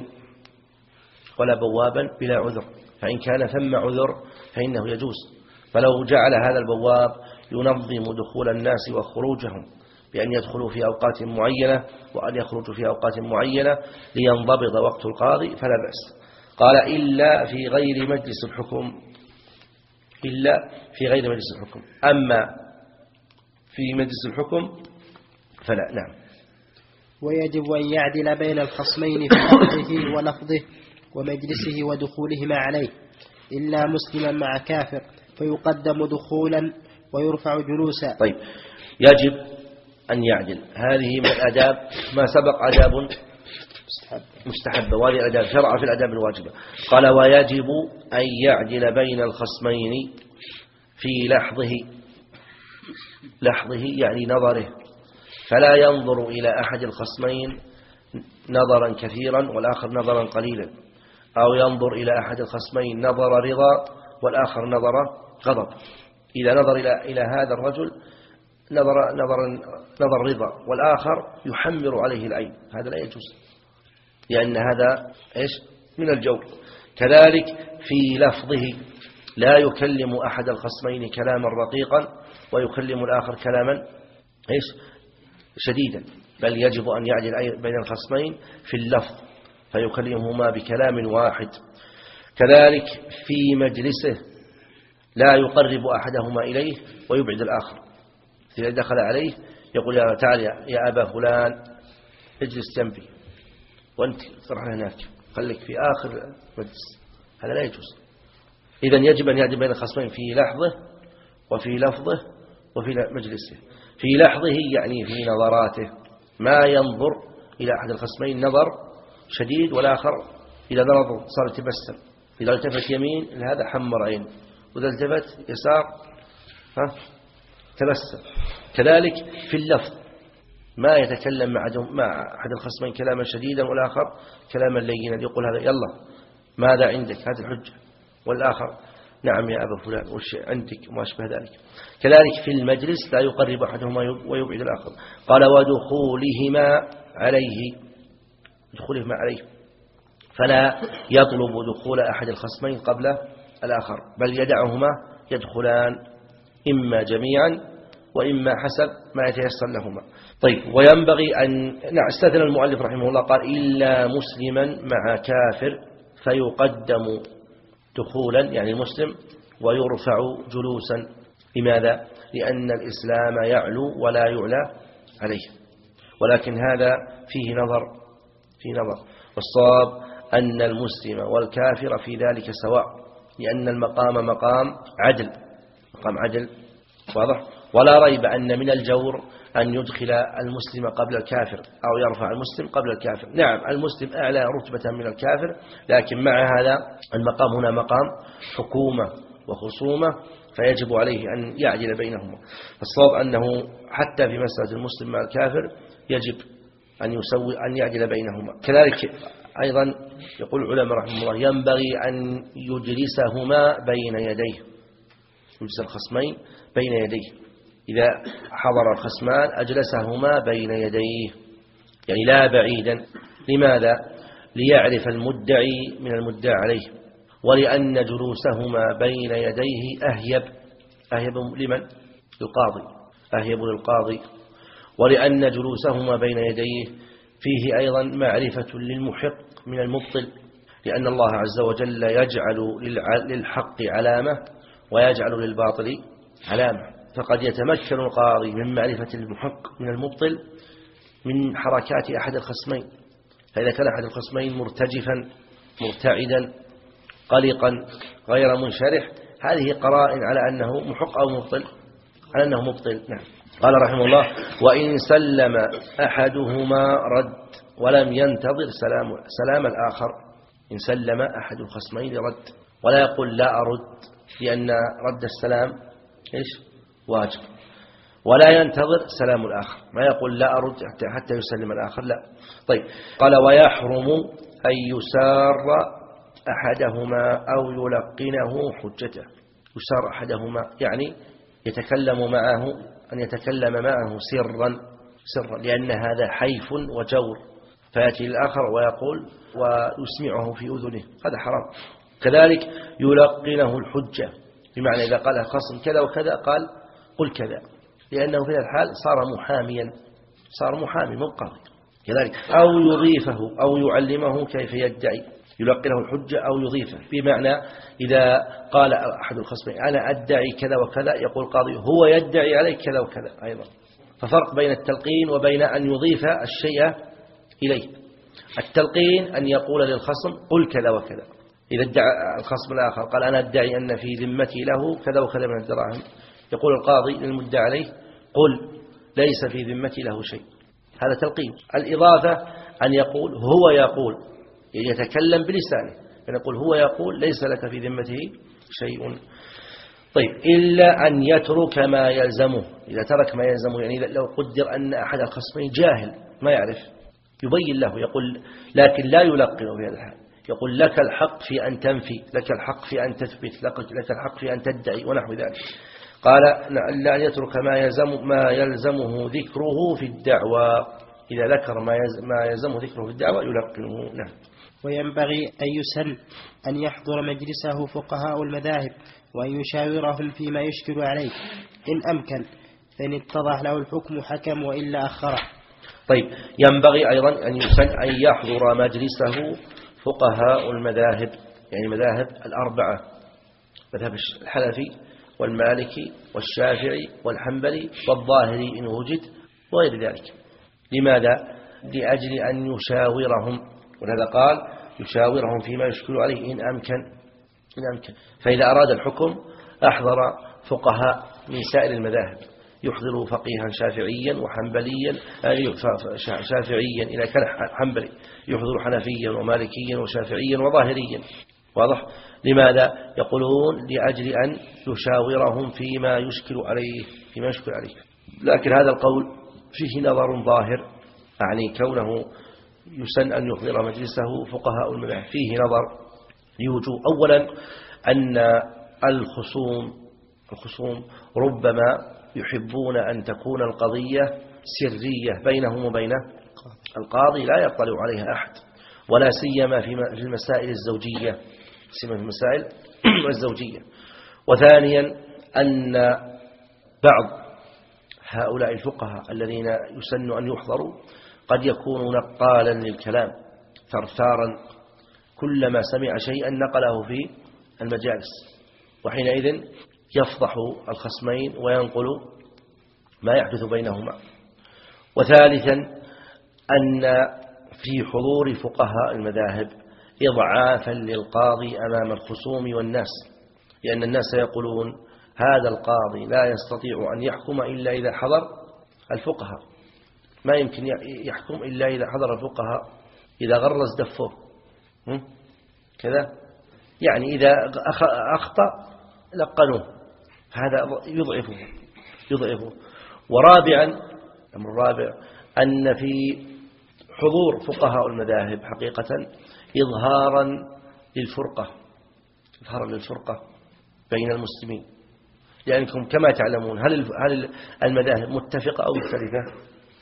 ولا بوابا بلا عذر، فإن كان ثم عذر فإنه يجوز. فلو جعل هذا البواب ينظم دخول الناس وخروجهم بأن يدخلوا في أوقات معينة وأن يخرجوا في أوقات معينة لينضبط وقت القاضي فلا بأس. قال إلا في غير مجلس الحكم، إلا في غير مجلس الحكم، أما في مجلس الحكم فلا. نعم. ويجب أن يعدل بين الخصمين في لفظه ولفظه ومجلسه ودخولهما عليه، إلا مسلما مع كافر فيقدم دخولا ويرفع جلوسا. طيب، يجب أن يعدل، هذه من الآداب ما سبق آداب مستحبة، وهذه الآداب شرع في الآداب الواجبة. قال ويجب أن يعدل بين الخصمين في لحظه، لحظه يعني نظره، فلا ينظر إلى أحد الخصمين نظرا كثيرا والآخر نظرا قليلا، أو ينظر إلى أحد الخصمين نظر رضا والآخر نظر غضب. إذا نظر إلى إلى هذا الرجل نظر نظر نظر رضا والآخر يحمر عليه العين، هذا لا يجوز، لأن هذا إيش من الجور. كذلك في لفظه، لا يكلم أحد الخصمين كلاما رقيقا ويكلم الآخر كلاما إيش شديدا، بل يجب أن يعدل بين الخصمين في اللفظ فيكلمهما بكلام واحد. كذلك في مجلسه لا يقرب أحدهما إليه ويبعد الآخر، إذا دخل عليه يقول يا تعال يا أبا فلان اجلس جنبي وأنت تروح هناك خليك في آخر مجلس، هذا لا يجوز. إذن يجب أن يعدل بين الخصمين في لحظه وفي لفظه وفي مجلسه. في لحظه يعني في نظراته، ما ينظر إلى أحد الخصمين نظر شديد والآخر إذا نظر صار يتبسم، إذا التفت يمين هذا حمر عينه وإذا التفت يسار ها تبسم. كذلك في اللفظ ما يتكلم مع أحد الخصمين كلاما شديدا والآخر كلاما لينا، يقول هذا يلا ماذا عندك هذه الحجة، والآخر نعم يا أبا فلان وش عندك وما أشبه ذلك. كذلك في المجلس لا يقرب أحدهما ويبعد الآخر. قال ودخولهما عليه، دخولهما عليه فلا يطلب دخول أحد الخصمين قبل الآخر، بل يدعهما يدخلان إما جميعا وإما حسب ما يتيسر لهما. طيب وينبغي أن نعم استثنى المؤلف رحمه الله قال إلا مسلما مع كافر فيقدم دخولا يعني مسلم ويرفع جلوسا. لماذا؟ لأن الإسلام يعلو ولا يعلى عليه، ولكن هذا فيه نظر في نظر والصواب أن المسلم والكافر في ذلك سواء، لأن المقام مقام عدل مقام عدل واضح. ولا ريب أن من الجور أن يدخل المسلم قبل الكافر أو يرفع المسلم قبل الكافر. نعم المسلم أعلى رتبة من الكافر، لكن مع هذا المقام هنا مقام حكومة وخصومة فيجب عليه أن يعدل بينهما. الصواب أنه حتى في مسألة المسلم مع الكافر يجب أن يسوي أن يعدل بينهما. كذلك أيضا يقول العلماء رحمه الله ينبغي أن يجلسهما بين يديه، يجلس الخصمين بين يديه، إذا حضر الخصمان أجلسهما بين يديه يعني لا بعيدا. لماذا؟ ليعرف المدعي من المدعى عليه، ولأن جلوسهما بين يديه أهيب أهيب لمن؟ للقاضي أهيب للقاضي. ولأن جلوسهما بين يديه فيه أيضا معرفة للمحق من المبطل، لأن الله عز وجل يجعل للحق علامة ويجعل للباطل علامة، فقد يتمكن القاضي من معرفة المحق من المبطل من حركات أحد الخصمين. فإذا كان أحد الخصمين مرتجفا مرتعدا قلقا غير منشرح هذه قرائن على أنه محق أو مبطل، على أنه مبطل. نعم. قال رحمه الله وإن سلم أحدهما رد ولم ينتظر سلام, سلام الآخر. إن سلم أحد الخصمين رد ولا يقول لا أرد، لأن رد السلام إيش واجب، ولا ينتظر سلام الآخر، ما يقول لا أرد حتى, حتى يسلم الآخر لا. طيب قال ويحرم أن يسار أحدهما أو يلقنه حجته. يسار أحدهما يعني يتكلم معه، أن يتكلم معه سرا سرا لأن هذا حيف وجور، فيأتي الآخر ويقول ويسمعه في أذنه، هذا حرام. كذلك يلقنه الحجة، بمعنى إذا قال خصم كذا وكذا قال قل كذا، لأنه في الحال صار محاميا، صار محامي مو قاضي. كذلك أو يضيفه أو يعلمه كيف يدعي، يلقنه الحجة أو يضيفه، بمعنى إذا قال أحد الخصمين أنا أدعي كذا وكذا يقول قاضي هو يدعي عليك كذا وكذا أيضا. ففرق بين التلقين وبين أن يضيف الشيء إليه. التلقين أن يقول للخصم قل كذا وكذا، إذا ادعى الخصم الآخر قال أنا أدعي أن في ذمتي له كذا وكذا من الدراهم، يقول القاضي للمدعى عليه قل ليس في ذمتي له شيء، هذا تلقين. الإضافة أن يقول هو يقول، يتكلم بلسانه، يقول هو يقول ليس لك في ذمته شيء. طيب إلا أن يترك ما يلزمه، إذا ترك ما يلزمه يعني لو قدر أن أحد الخصمين جاهل ما يعرف يبين له، يقول لكن لا يلقنه في هذا الحال، يقول لك الحق في أن تنفي، لك الحق في أن تثبت، لك الحق في أن تدعي ونحو ذلك. قال لا يترك ما يلزم ما يلزمه ذكره في الدعوى، إذا ذكر ما يلزمه ذكره في الدعوى يلقنه. نعم. وينبغي أن يسن أن يحضر مجلسه فقهاء المذاهب وأن يشاورهم فيما يشكل عليه إن أمكن، فإن اتضح له الحكم حكم وإلا أخره. طيب، ينبغي أيضا أن يسن أن يحضر مجلسه فقهاء المذاهب، يعني المذاهب الأربعة، مذهب الحنفي والمالكي والشافعي والحنبلي والظاهري إن وجد وغير ذلك. لماذا؟ لأجل أن يشاورهم، ولهذا قال يشاورهم فيما يشكل عليه إن أمكن. إن أمكن فإذا أراد الحكم أحضر فقهاء من سائر المذاهب، يحضر فقيها شافعيا وحنبليا، شافعيا إذا كان حنبلي، يحضر حنفيا ومالكيا وشافعيا وظاهريا. واضح؟ لماذا؟ يقولون لأجل أن يشاورهم فيما يشكل عليه فيما يشكل عليه. لكن هذا القول فيه نظر ظاهر، يعني كونه يسن أن يحضر مجلسه فقهاء المذاهب فيه نظر لوجوه. أولا أن الخصوم الخصوم ربما يحبون أن تكون القضية سرية بينهم وبين القاضي لا يطلع عليها أحد، ولا سيما في المسائل الزوجية سيما في المسائل الزوجية. وثانيا أن بعض هؤلاء الفقهاء الذين يسن أن يحضروا قد يكون نقالا للكلام ثرثارا، كلما سمع شيئا نقله في المجالس، وحينئذ يفضح الخصمين وينقل ما يحدث بينهما. وثالثا أن في حضور فقهاء المذاهب إضعافا للقاضي أمام الخصوم والناس، لأن الناس يقولون هذا القاضي لا يستطيع أن يحكم إلا إذا حضر الفقهاء، ما يمكن يحكم إلا إذا حضر الفقهاء، إذا غرز دفه كذا، يعني إذا أخطأ لقنوه، هذا يضعفه يضعفه. ورابعا الأمر الرابع أن في حضور فقهاء المذاهب حقيقة إظهارا للفرقة إظهارا للفرقة بين المسلمين، لأنكم كما تعلمون هل هل المذاهب متفقة أو مختلفة؟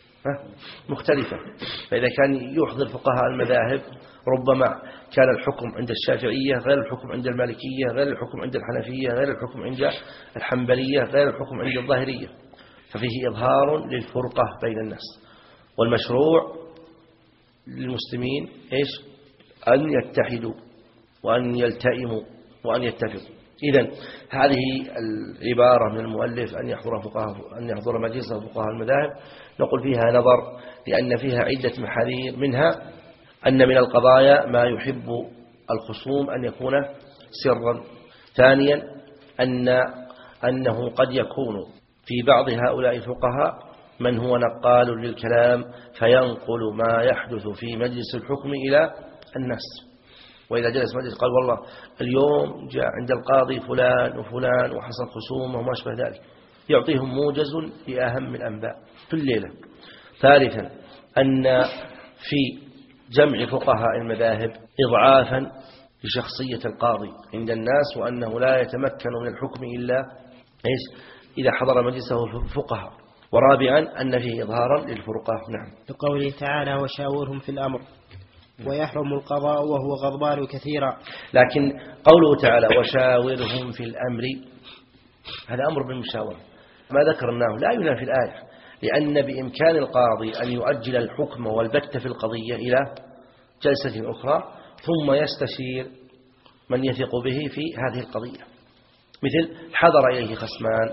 مختلفة. فإذا كان يحضر فقهاء المذاهب ربما كان الحكم عند الشافعية غير الحكم عند المالكية غير الحكم عند الحنفية غير الحكم عند الحنبلية غير الحكم عند الظاهرية، ففيه إظهار للفرقة بين الناس. والمشروع للمسلمين إيش؟ أن يتحدوا وأن يلتئموا وأن يتفقوا. إذن هذه العبارة من المؤلف أن يحضر فقهاء أن يحضر مجلس فقهاء المذاهب نقول فيها نظر، لأن فيها عدة محاذير، منها أن من القضايا ما يحب الخصوم أن يكون سرا. ثانيا أن أنه قد يكون في بعض هؤلاء الفقهاء من هو نقال للكلام فينقل ما يحدث في مجلس الحكم إلى الناس، وإذا جلس مجلس قال والله اليوم جاء عند القاضي فلان وفلان وحصل خصومه وما أشبه ذلك، يعطيهم موجز لأهم الأنباء في الليلة. ثالثا أن في جمع فقهاء المذاهب إضعافا لشخصية القاضي عند الناس، وأنه لا يتمكن من الحكم إلا إيش إذا حضر مجلسه فقهاء. ورابعا أن فيه إظهارا للفرقة. نعم. لقوله تعالى وشاورهم في الأمر، ويحرم القضاء وهو غضبان كثيرا. لكن قوله تعالى وشاورهم في الأمر هذا أمر بالمشاورة، ما ذكرناه لا ينافي الآية، لأن بإمكان القاضي أن يؤجل الحكم والبت في القضية إلى جلسة أخرى ثم يستشير من يثق به في هذه القضية. مثل حضر إليه خصمان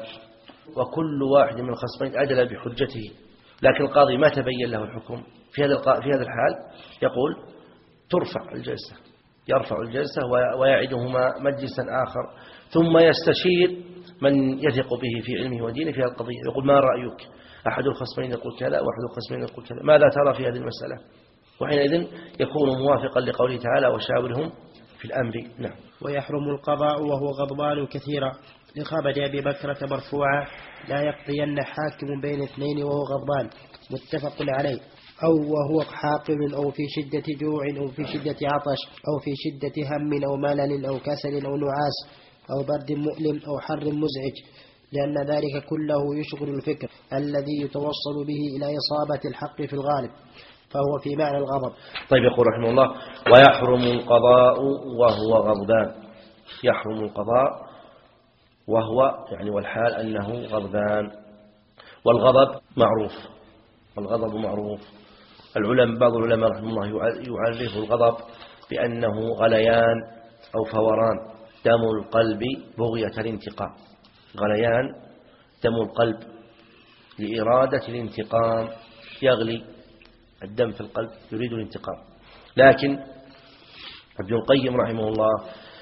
وكل واحد من الخصمين أدلى بحجته، لكن القاضي ما تبين له الحكم، في هذا في هذا الحال يقول ترفع الجلسة، يرفع الجلسة ويعدهما مجلسا آخر، ثم يستشير من يثق به في علمه ودينه في هذه القضية، يقول ما رأيك؟ أحد الخصمين يقول كذا وأحد الخصمين يقول كذا، ماذا ترى في هذه المسألة؟ وحينئذ يكون موافقا لقوله تعالى وشاورهم في الأمر. نعم. ويحرم القضاء وهو غضبان كثيرا، لخبر أبي بكرة مرفوعا لا يقضين حاكم بين اثنين وهو غضبان، متفق عليه، أو وهو حاقم أو في شدة جوع أو في شدة عطش أو في شدة هم أو ملل أو كسل أو نعاس أو برد مؤلم أو حر مزعج، لأن ذلك كله يشغل الفكر الذي يتوصل به إلى إصابة الحق في الغالب، فهو في معنى الغضب. طيب يقول رحمه الله: ويحرم القضاء وهو غضبان. يحرم القضاء وهو يعني والحال أنه غضبان. والغضب معروف، والغضب معروف. العلماء بعض العلماء رحمه الله يعرف الغضب بأنه غليان أو فوران دم القلب بغية الانتقام. غليان دم القلب لإرادة الانتقام، يغلي الدم في القلب يريد الانتقام. لكن ابن القيم رحمه الله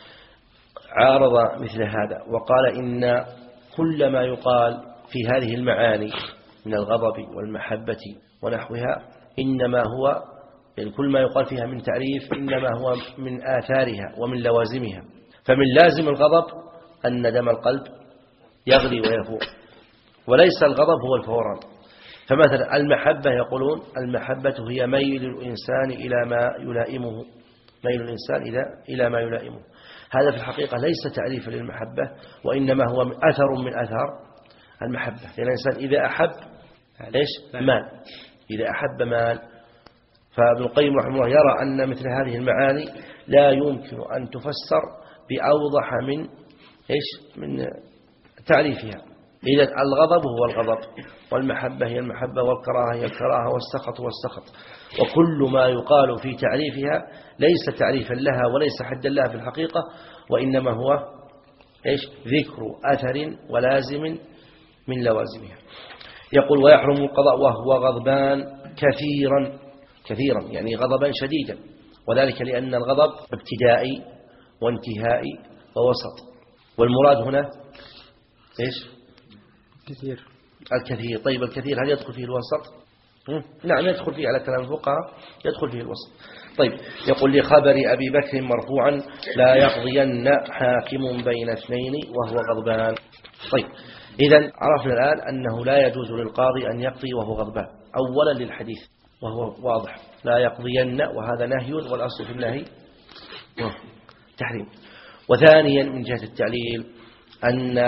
عارض مثل هذا وقال إن كل ما يقال في هذه المعاني من الغضب والمحبة ونحوها إنما هو يعني كل ما يقال فيها من تعريف إنما هو من آثارها ومن لوازمها. فمن لازم الغضب أن دم القلب يغلي ويفور، وليس الغضب هو الفوران. فمثلا المحبة يقولون المحبة هي ميل الإنسان إلى ما يلائمه، ميل الإنسان إلى إلى ما يلائمه. هذا في الحقيقة ليس تعريفا للمحبة، وإنما هو أثر من أثار المحبة. لأن الإنسان إذا أحب ليش مال، إذا أحب مال. فابن القيم رحمه الله يرى أن مثل هذه المعاني لا يمكن أن تفسر بأوضح من إيش من تعريفها. إذا الغضب هو الغضب، والمحبة هي المحبة، والكراهة هي الكراهة، والسخط هو السخط. وكل ما يقال في تعريفها ليس تعريفا لها وليس حدا لها في الحقيقة، وإنما هو إيش ذكر أثر ولازم من لوازمها. يقول: ويحرم القضاء وهو غضبان كثيرا، كثيرا يعني غضبا شديدا، وذلك لأن الغضب ابتدائي وانتهائي ووسط. والمراد هنا إيش؟ كثير. الكثير. طيب الكثير هل يدخل فيه الوسط؟ نعم يدخل فيه على كلام الفقهاء، يدخل فيه الوسط. طيب يقول: لخبر أبي بكر مرفوعا: لا يقضين حاكم بين اثنين وهو غضبان. طيب إذن عرفنا الآن أنه لا يجوز للقاضي أن يقضي وهو غضبان، أولا للحديث وهو واضح لا يقضين، وهذا نهي، والأصل في النهي تحريم. وثانيا من جهة التعليل أن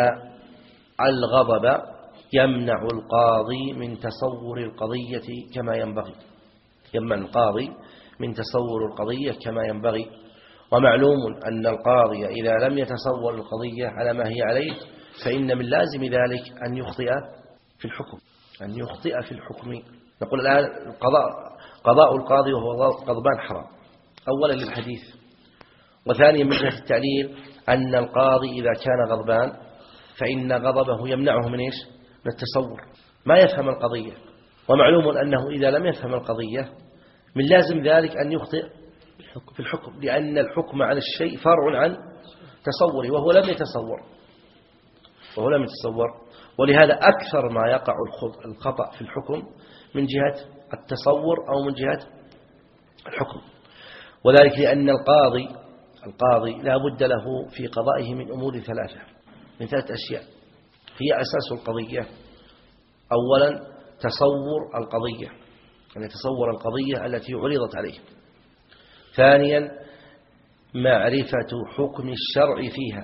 الغضب يمنع القاضي من تصور القضية كما ينبغي، يمنع القاضي من تصور القضية كما ينبغي. ومعلوم أن القاضي إذا لم يتصور القضية على ما هي عليه فإن من لازم ذلك أن يخطئ في الحكم، أن يخطئ في الحكم. نقول الآن القضاء قضاء القاضي وهو غضبان حرام، أولا للحديث. وثانيا من جهة التعليل أن القاضي إذا كان غضبان فإن غضبه يمنعه من إيش؟ من التصور، ما يفهم القضية. ومعلوم أنه إذا لم يفهم القضية من لازم ذلك أن يخطئ في الحكم، لأن الحكم على الشيء فرع عن تصوره، وهو لم يتصور وهو لم يتصور ولهذا أكثر ما يقع الخطأ في الحكم من جهة التصور أو من جهة الحكم. وذلك لأن القاضي القاضي لا بد له في قضائه من أمور ثلاثة، من ثلاث أشياء هي أساس القضية. أولا تصور القضية، أن يتصور القضية التي عرضت عليه. ثانيا معرفة حكم الشرع فيها.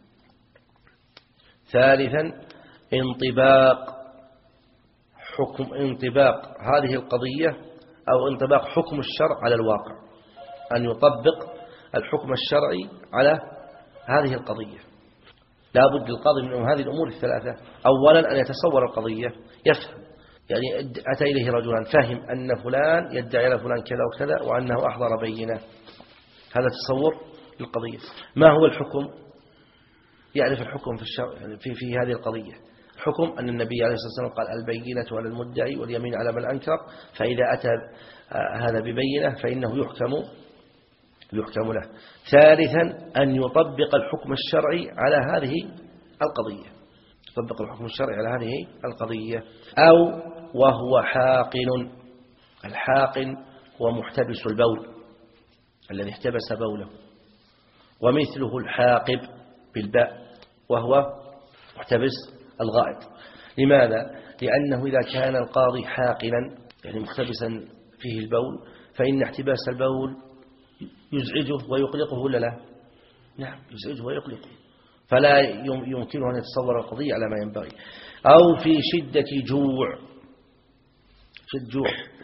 ثالثا انطباق حكم انطباق هذه القضية أو انطباق حكم الشرع على الواقع، أن يطبق الحكم الشرعي على هذه القضية. لا بد للقاضي من هذه الأمور الثلاثة. أولا أن يتصور القضية، يفهم، يعني أتى إليه رجلان فهم أن فلان يدعي على فلان كذا وكذا وأنه أحضر بينة، هذا تصور للقضية. ما هو الحكم؟ يعرف الحكم في الشرع يعني في في هذه القضية. الحكم أن النبي عليه الصلاة والسلام قال: البينة على المدعي واليمين على من أنكر، فإذا أتى هذا ببينة فإنه يحكم يحكم له. ثالثا أن يطبق الحكم الشرعي على هذه القضية، يطبق الحكم الشرعي على هذه القضية. أو وهو حاقن. الحاقن هو محتبس البول، الذي احتبس بوله. ومثله الحاقب بالباء، وهو محتبس الغائط. لماذا؟ لأنه إذا كان القاضي حاقنا يعني محتبسا فيه البول فإن احتباس البول يزعجه ويقلقه ولا لا؟ نعم يزعجه ويقلقه، فلا يمكنه أن يتصور القضية على ما ينبغي. أو في شدة جوع، شد جوع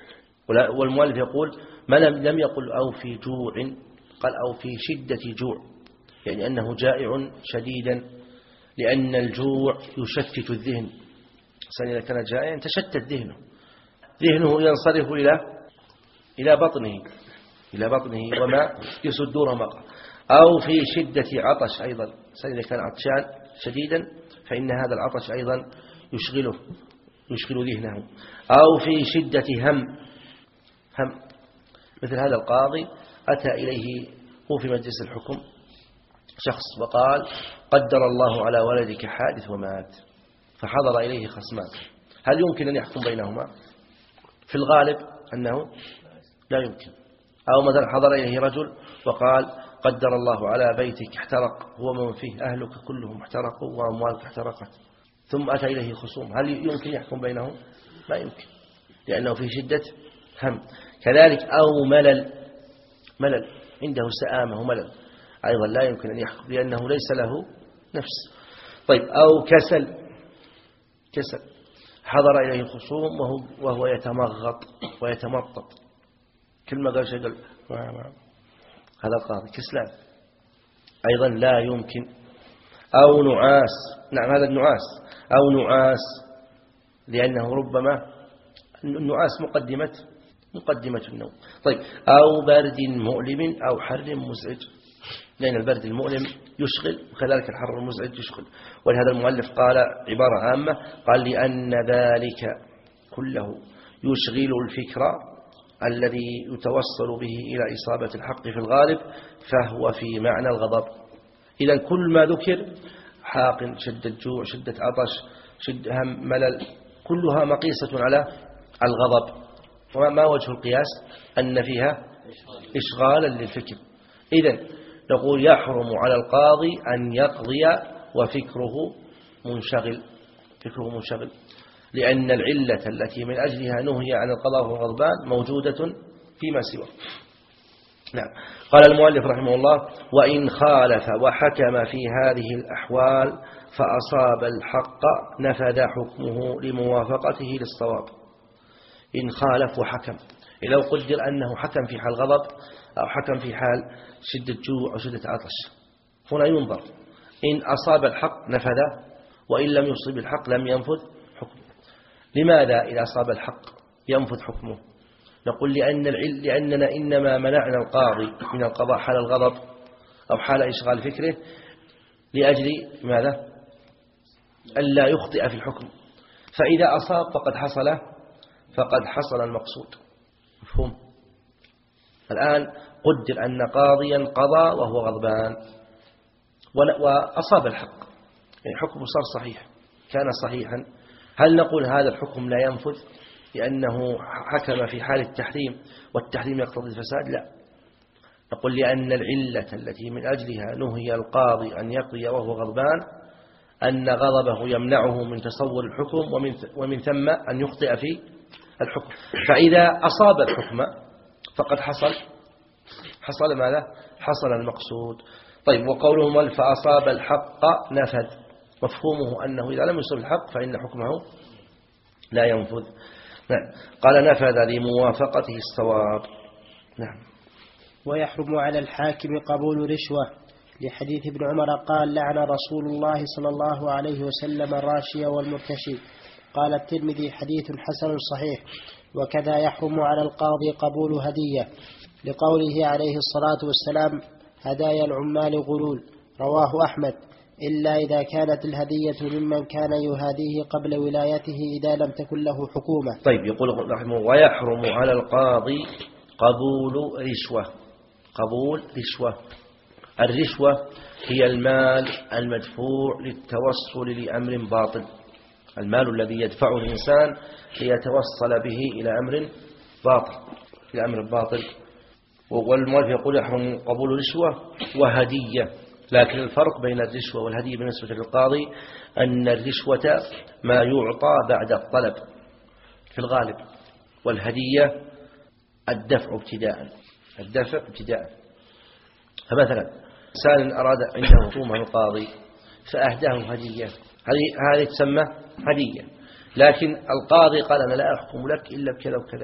والمؤلف يقول ما لم يقل أو في جوع، قال أو في شدة جوع، يعني أنه جائع شديدا، لأن الجوع يشتت الذهن. الإنسان إذا كان جائعا تشتت ذهنه، ذهنه ينصرف إلى إلى بطنه إلى بطنه وما يصدره مقع. أو في شدة عطش أيضا، الإنسان إذا كان عطشان شديدا فإن هذا العطش أيضا يشغله يشغل ذهنه. أو في شدة هم هم مثل هذا القاضي أتى إليه هو في مجلس الحكم شخص وقال قدر الله على ولدك حادث ومات، فحضر إليه خصمان، هل يمكن أن يحكم بينهما؟ في الغالب أنه لا يمكن. أو مثلا حضر إليه رجل وقال قدر الله على بيتك احترق هو من فيه أهلك كلهم احترقوا وأموالك احترقت، ثم أتى إليه خصوم، هل يمكن يحكم بينهم؟ لا يمكن، لأنه في شدة هم. كذلك أو ملل ملل عنده سآمة وملل أيضا لا يمكن أن يحكم، لأنه ليس له نفس. طيب أو كسل كسل حضر إليه الخصوم وهو, وهو يتمغط ويتمطط، كل ما قال شيء قال هذا القاضي كسلان، أيضا لا يمكن. أو نعاس، نعم هذا النعاس، أو نعاس لأنه ربما النعاس مقدمة مقدمة النوم. طيب أو برد مؤلم أو حر مزعج، لأن البرد المؤلم يشغل وكذلك الحر المزعج يشغل. ولهذا المؤلف قال عبارة عامة، قال لأن ذلك كله يشغل الفكر الذي يتوصل به إلى إصابة الحق في الغالب، فهو في معنى الغضب. إذا كل ما ذكر حاق شدة جوع شدة عطش شدة هم ملل كلها مقيسة على الغضب، وما وجه القياس؟ أن فيها إشغالا للفكر. إذن نقول يحرم على القاضي أن يقضي وفكره منشغل فكره منشغل لأن العلة التي من أجلها نهي عن القضاء والغضبان موجودة فيما سواه. نعم. قال المؤلف رحمه الله: وإن خالف وحكم في هذه الأحوال فأصاب الحق نفذ حكمه لموافقته للصواب. إن خالف وحكم، لو قدر أنه حكم في حال غضب أو حكم في حال شدة جوع أو شدة عطش، هنا ينظر إن أصاب الحق نفذ، وإن لم يصيب الحق لم ينفذ حكمه. لماذا إذا أصاب الحق ينفذ حكمه؟ نقول لأن لأننا إنما منعنا القاضي من القضاء حال الغضب أو حال إشغال فكره لأجل ماذا؟ ألا يخطئ في الحكم، فإذا أصاب فقد حصل فقد حصل المقصود. مفهوم؟ الآن قدر أن قاضيا قضى وهو غضبان وأصاب الحق، يعني حكمه صار صحيح، كان صحيحا، هل نقول هذا الحكم لا ينفذ لأنه حكم في حال التحريم والتحريم يقتضي الفساد؟ لا، نقول لأن العلة التي من أجلها نهي القاضي أن يقضي وهو غضبان أن غضبه يمنعه من تصور الحكم ومن ومن ثم أن يخطئ في الحكم، فإذا أصاب الحكم فقد حصل حصل ماذا؟ حصل المقصود. طيب، وقولهم فأصاب الحق نفذ، مفهومه أنه إذا لم يصب الحق فإن حكمه لا ينفذ. نعم. قال نفذ لموافقته الصواب. نعم. ويحرم على الحاكم قبول رشوة، لحديث ابن عمر قال: لعن رسول الله صلى الله عليه وسلم الراشي والمرتشي. قال الترمذي: حديث حسن صحيح. وكذا يحرم على القاضي قبول هدية، لقوله عليه الصلاة والسلام: هدايا العمال غلول. رواه أحمد، إلا إذا كانت الهدية ممن كان يهاديه قبل ولايته إذا لم تكن له حكومة. طيب، يقول رحمه: ويحرم على القاضي قبول رشوة. قبول رشوة، الرشوة هي المال المدفوع للتوصل لأمر باطل، المال الذي يدفعه الإنسان ليتوصل به إلى أمر باطل إلى أمر باطل. والمؤلف يقول يحرم قبول رشوة وهدية، لكن الفرق بين الرشوة والهدية بالنسبة للقاضي أن الرشوة ما يعطى بعد الطلب في الغالب، والهدية الدفع ابتداء الدفع ابتداء فمثلا إنسان أراد عنده خصومة القاضي فأهداه هدية، هذه تسمى هدية، لكن القاضي قال: أنا لا أحكم لك إلا بكذا وكذا،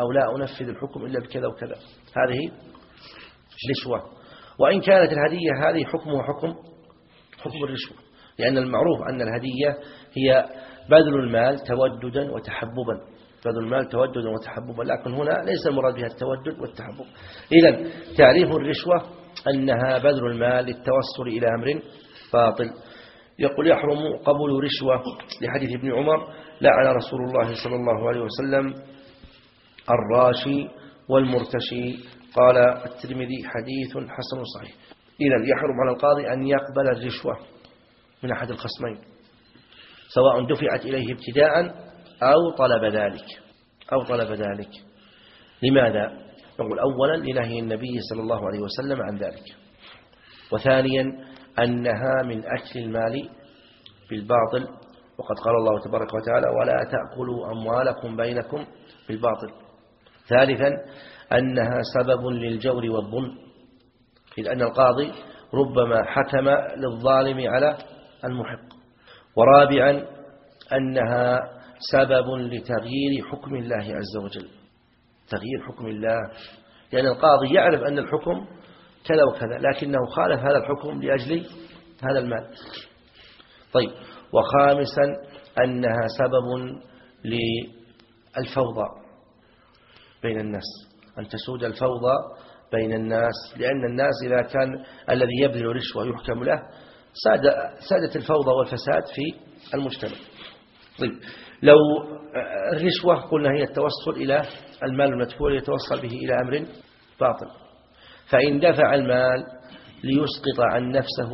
أو لا أنفذ الحكم إلا بكذا وكذا، هذه رشوة. وإن كانت الهدية هذه حكمها حكم حكم الرشوة، لأن المعروف أن الهدية هي بذل المال توددا وتحببا، بذل المال توددا وتحببا، لكن هنا ليس المراد بها التودد والتحبب. إذن تعريف الرشوة أنها بذل المال للتوصل إلى أمر باطل. يقول يحرم قبول رشوة لحديث ابن عمر لعن رسول الله صلى الله عليه وسلم الراشي والمرتشي. قال الترمذي حديث حسن صحيح. إذن يحرم على القاضي أن يقبل الرشوة من أحد الخصمين، سواء دفعت إليه ابتداء أو طلب ذلك أو طلب ذلك. لماذا؟ نقول أولا لنهي النبي صلى الله عليه وسلم عن ذلك، وثانيا أنها من أكل المال بالباطل، وقد قال الله تبارك وتعالى ولا تأكلوا أموالكم بينكم بالباطل. ثالثا أنها سبب للجور والظلم، إذ أن القاضي ربما حكم للظالم على المحق. ورابعا أنها سبب لتغيير حكم الله عز وجل، تغيير حكم الله، لأن القاضي يعرف أن الحكم كذا وكذا لكنه خالف هذا الحكم لأجل هذا المال. طيب، وخامسا أنها سبب للفوضى بين الناس، أن تسود الفوضى بين الناس، لأن الناس إذا كان الذي يبذل رشوة يحكم له سادت الفوضى والفساد في المجتمع. طيب، لو الرشوة قلنا هي التوصل إلى المال المدفوع يتوصل به إلى أمر باطل، فإن دفع المال ليسقط عن نفسه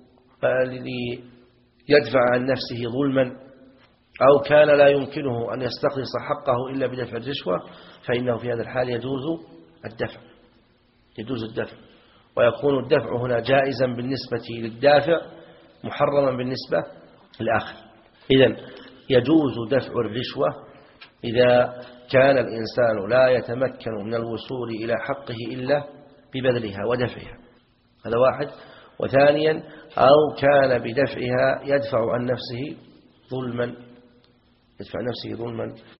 ليدفع عن نفسه ظلما، أو كان لا يمكنه أن يستخلص حقه إلا بدفع الرشوة، فإنه في هذا الحال يجوز الدفع يجوز الدفع ويكون الدفع هنا جائزا بالنسبة للدافع، محرما بالنسبة للآخر. إذن يجوز دفع الرشوة إذا كان الإنسان لا يتمكن من الوصول إلى حقه إلا ببذلها ودفعها، هذا واحد. وثانيا أو كان بدفعها يدفع عن نفسه ظلما يدفع نفسه ظلما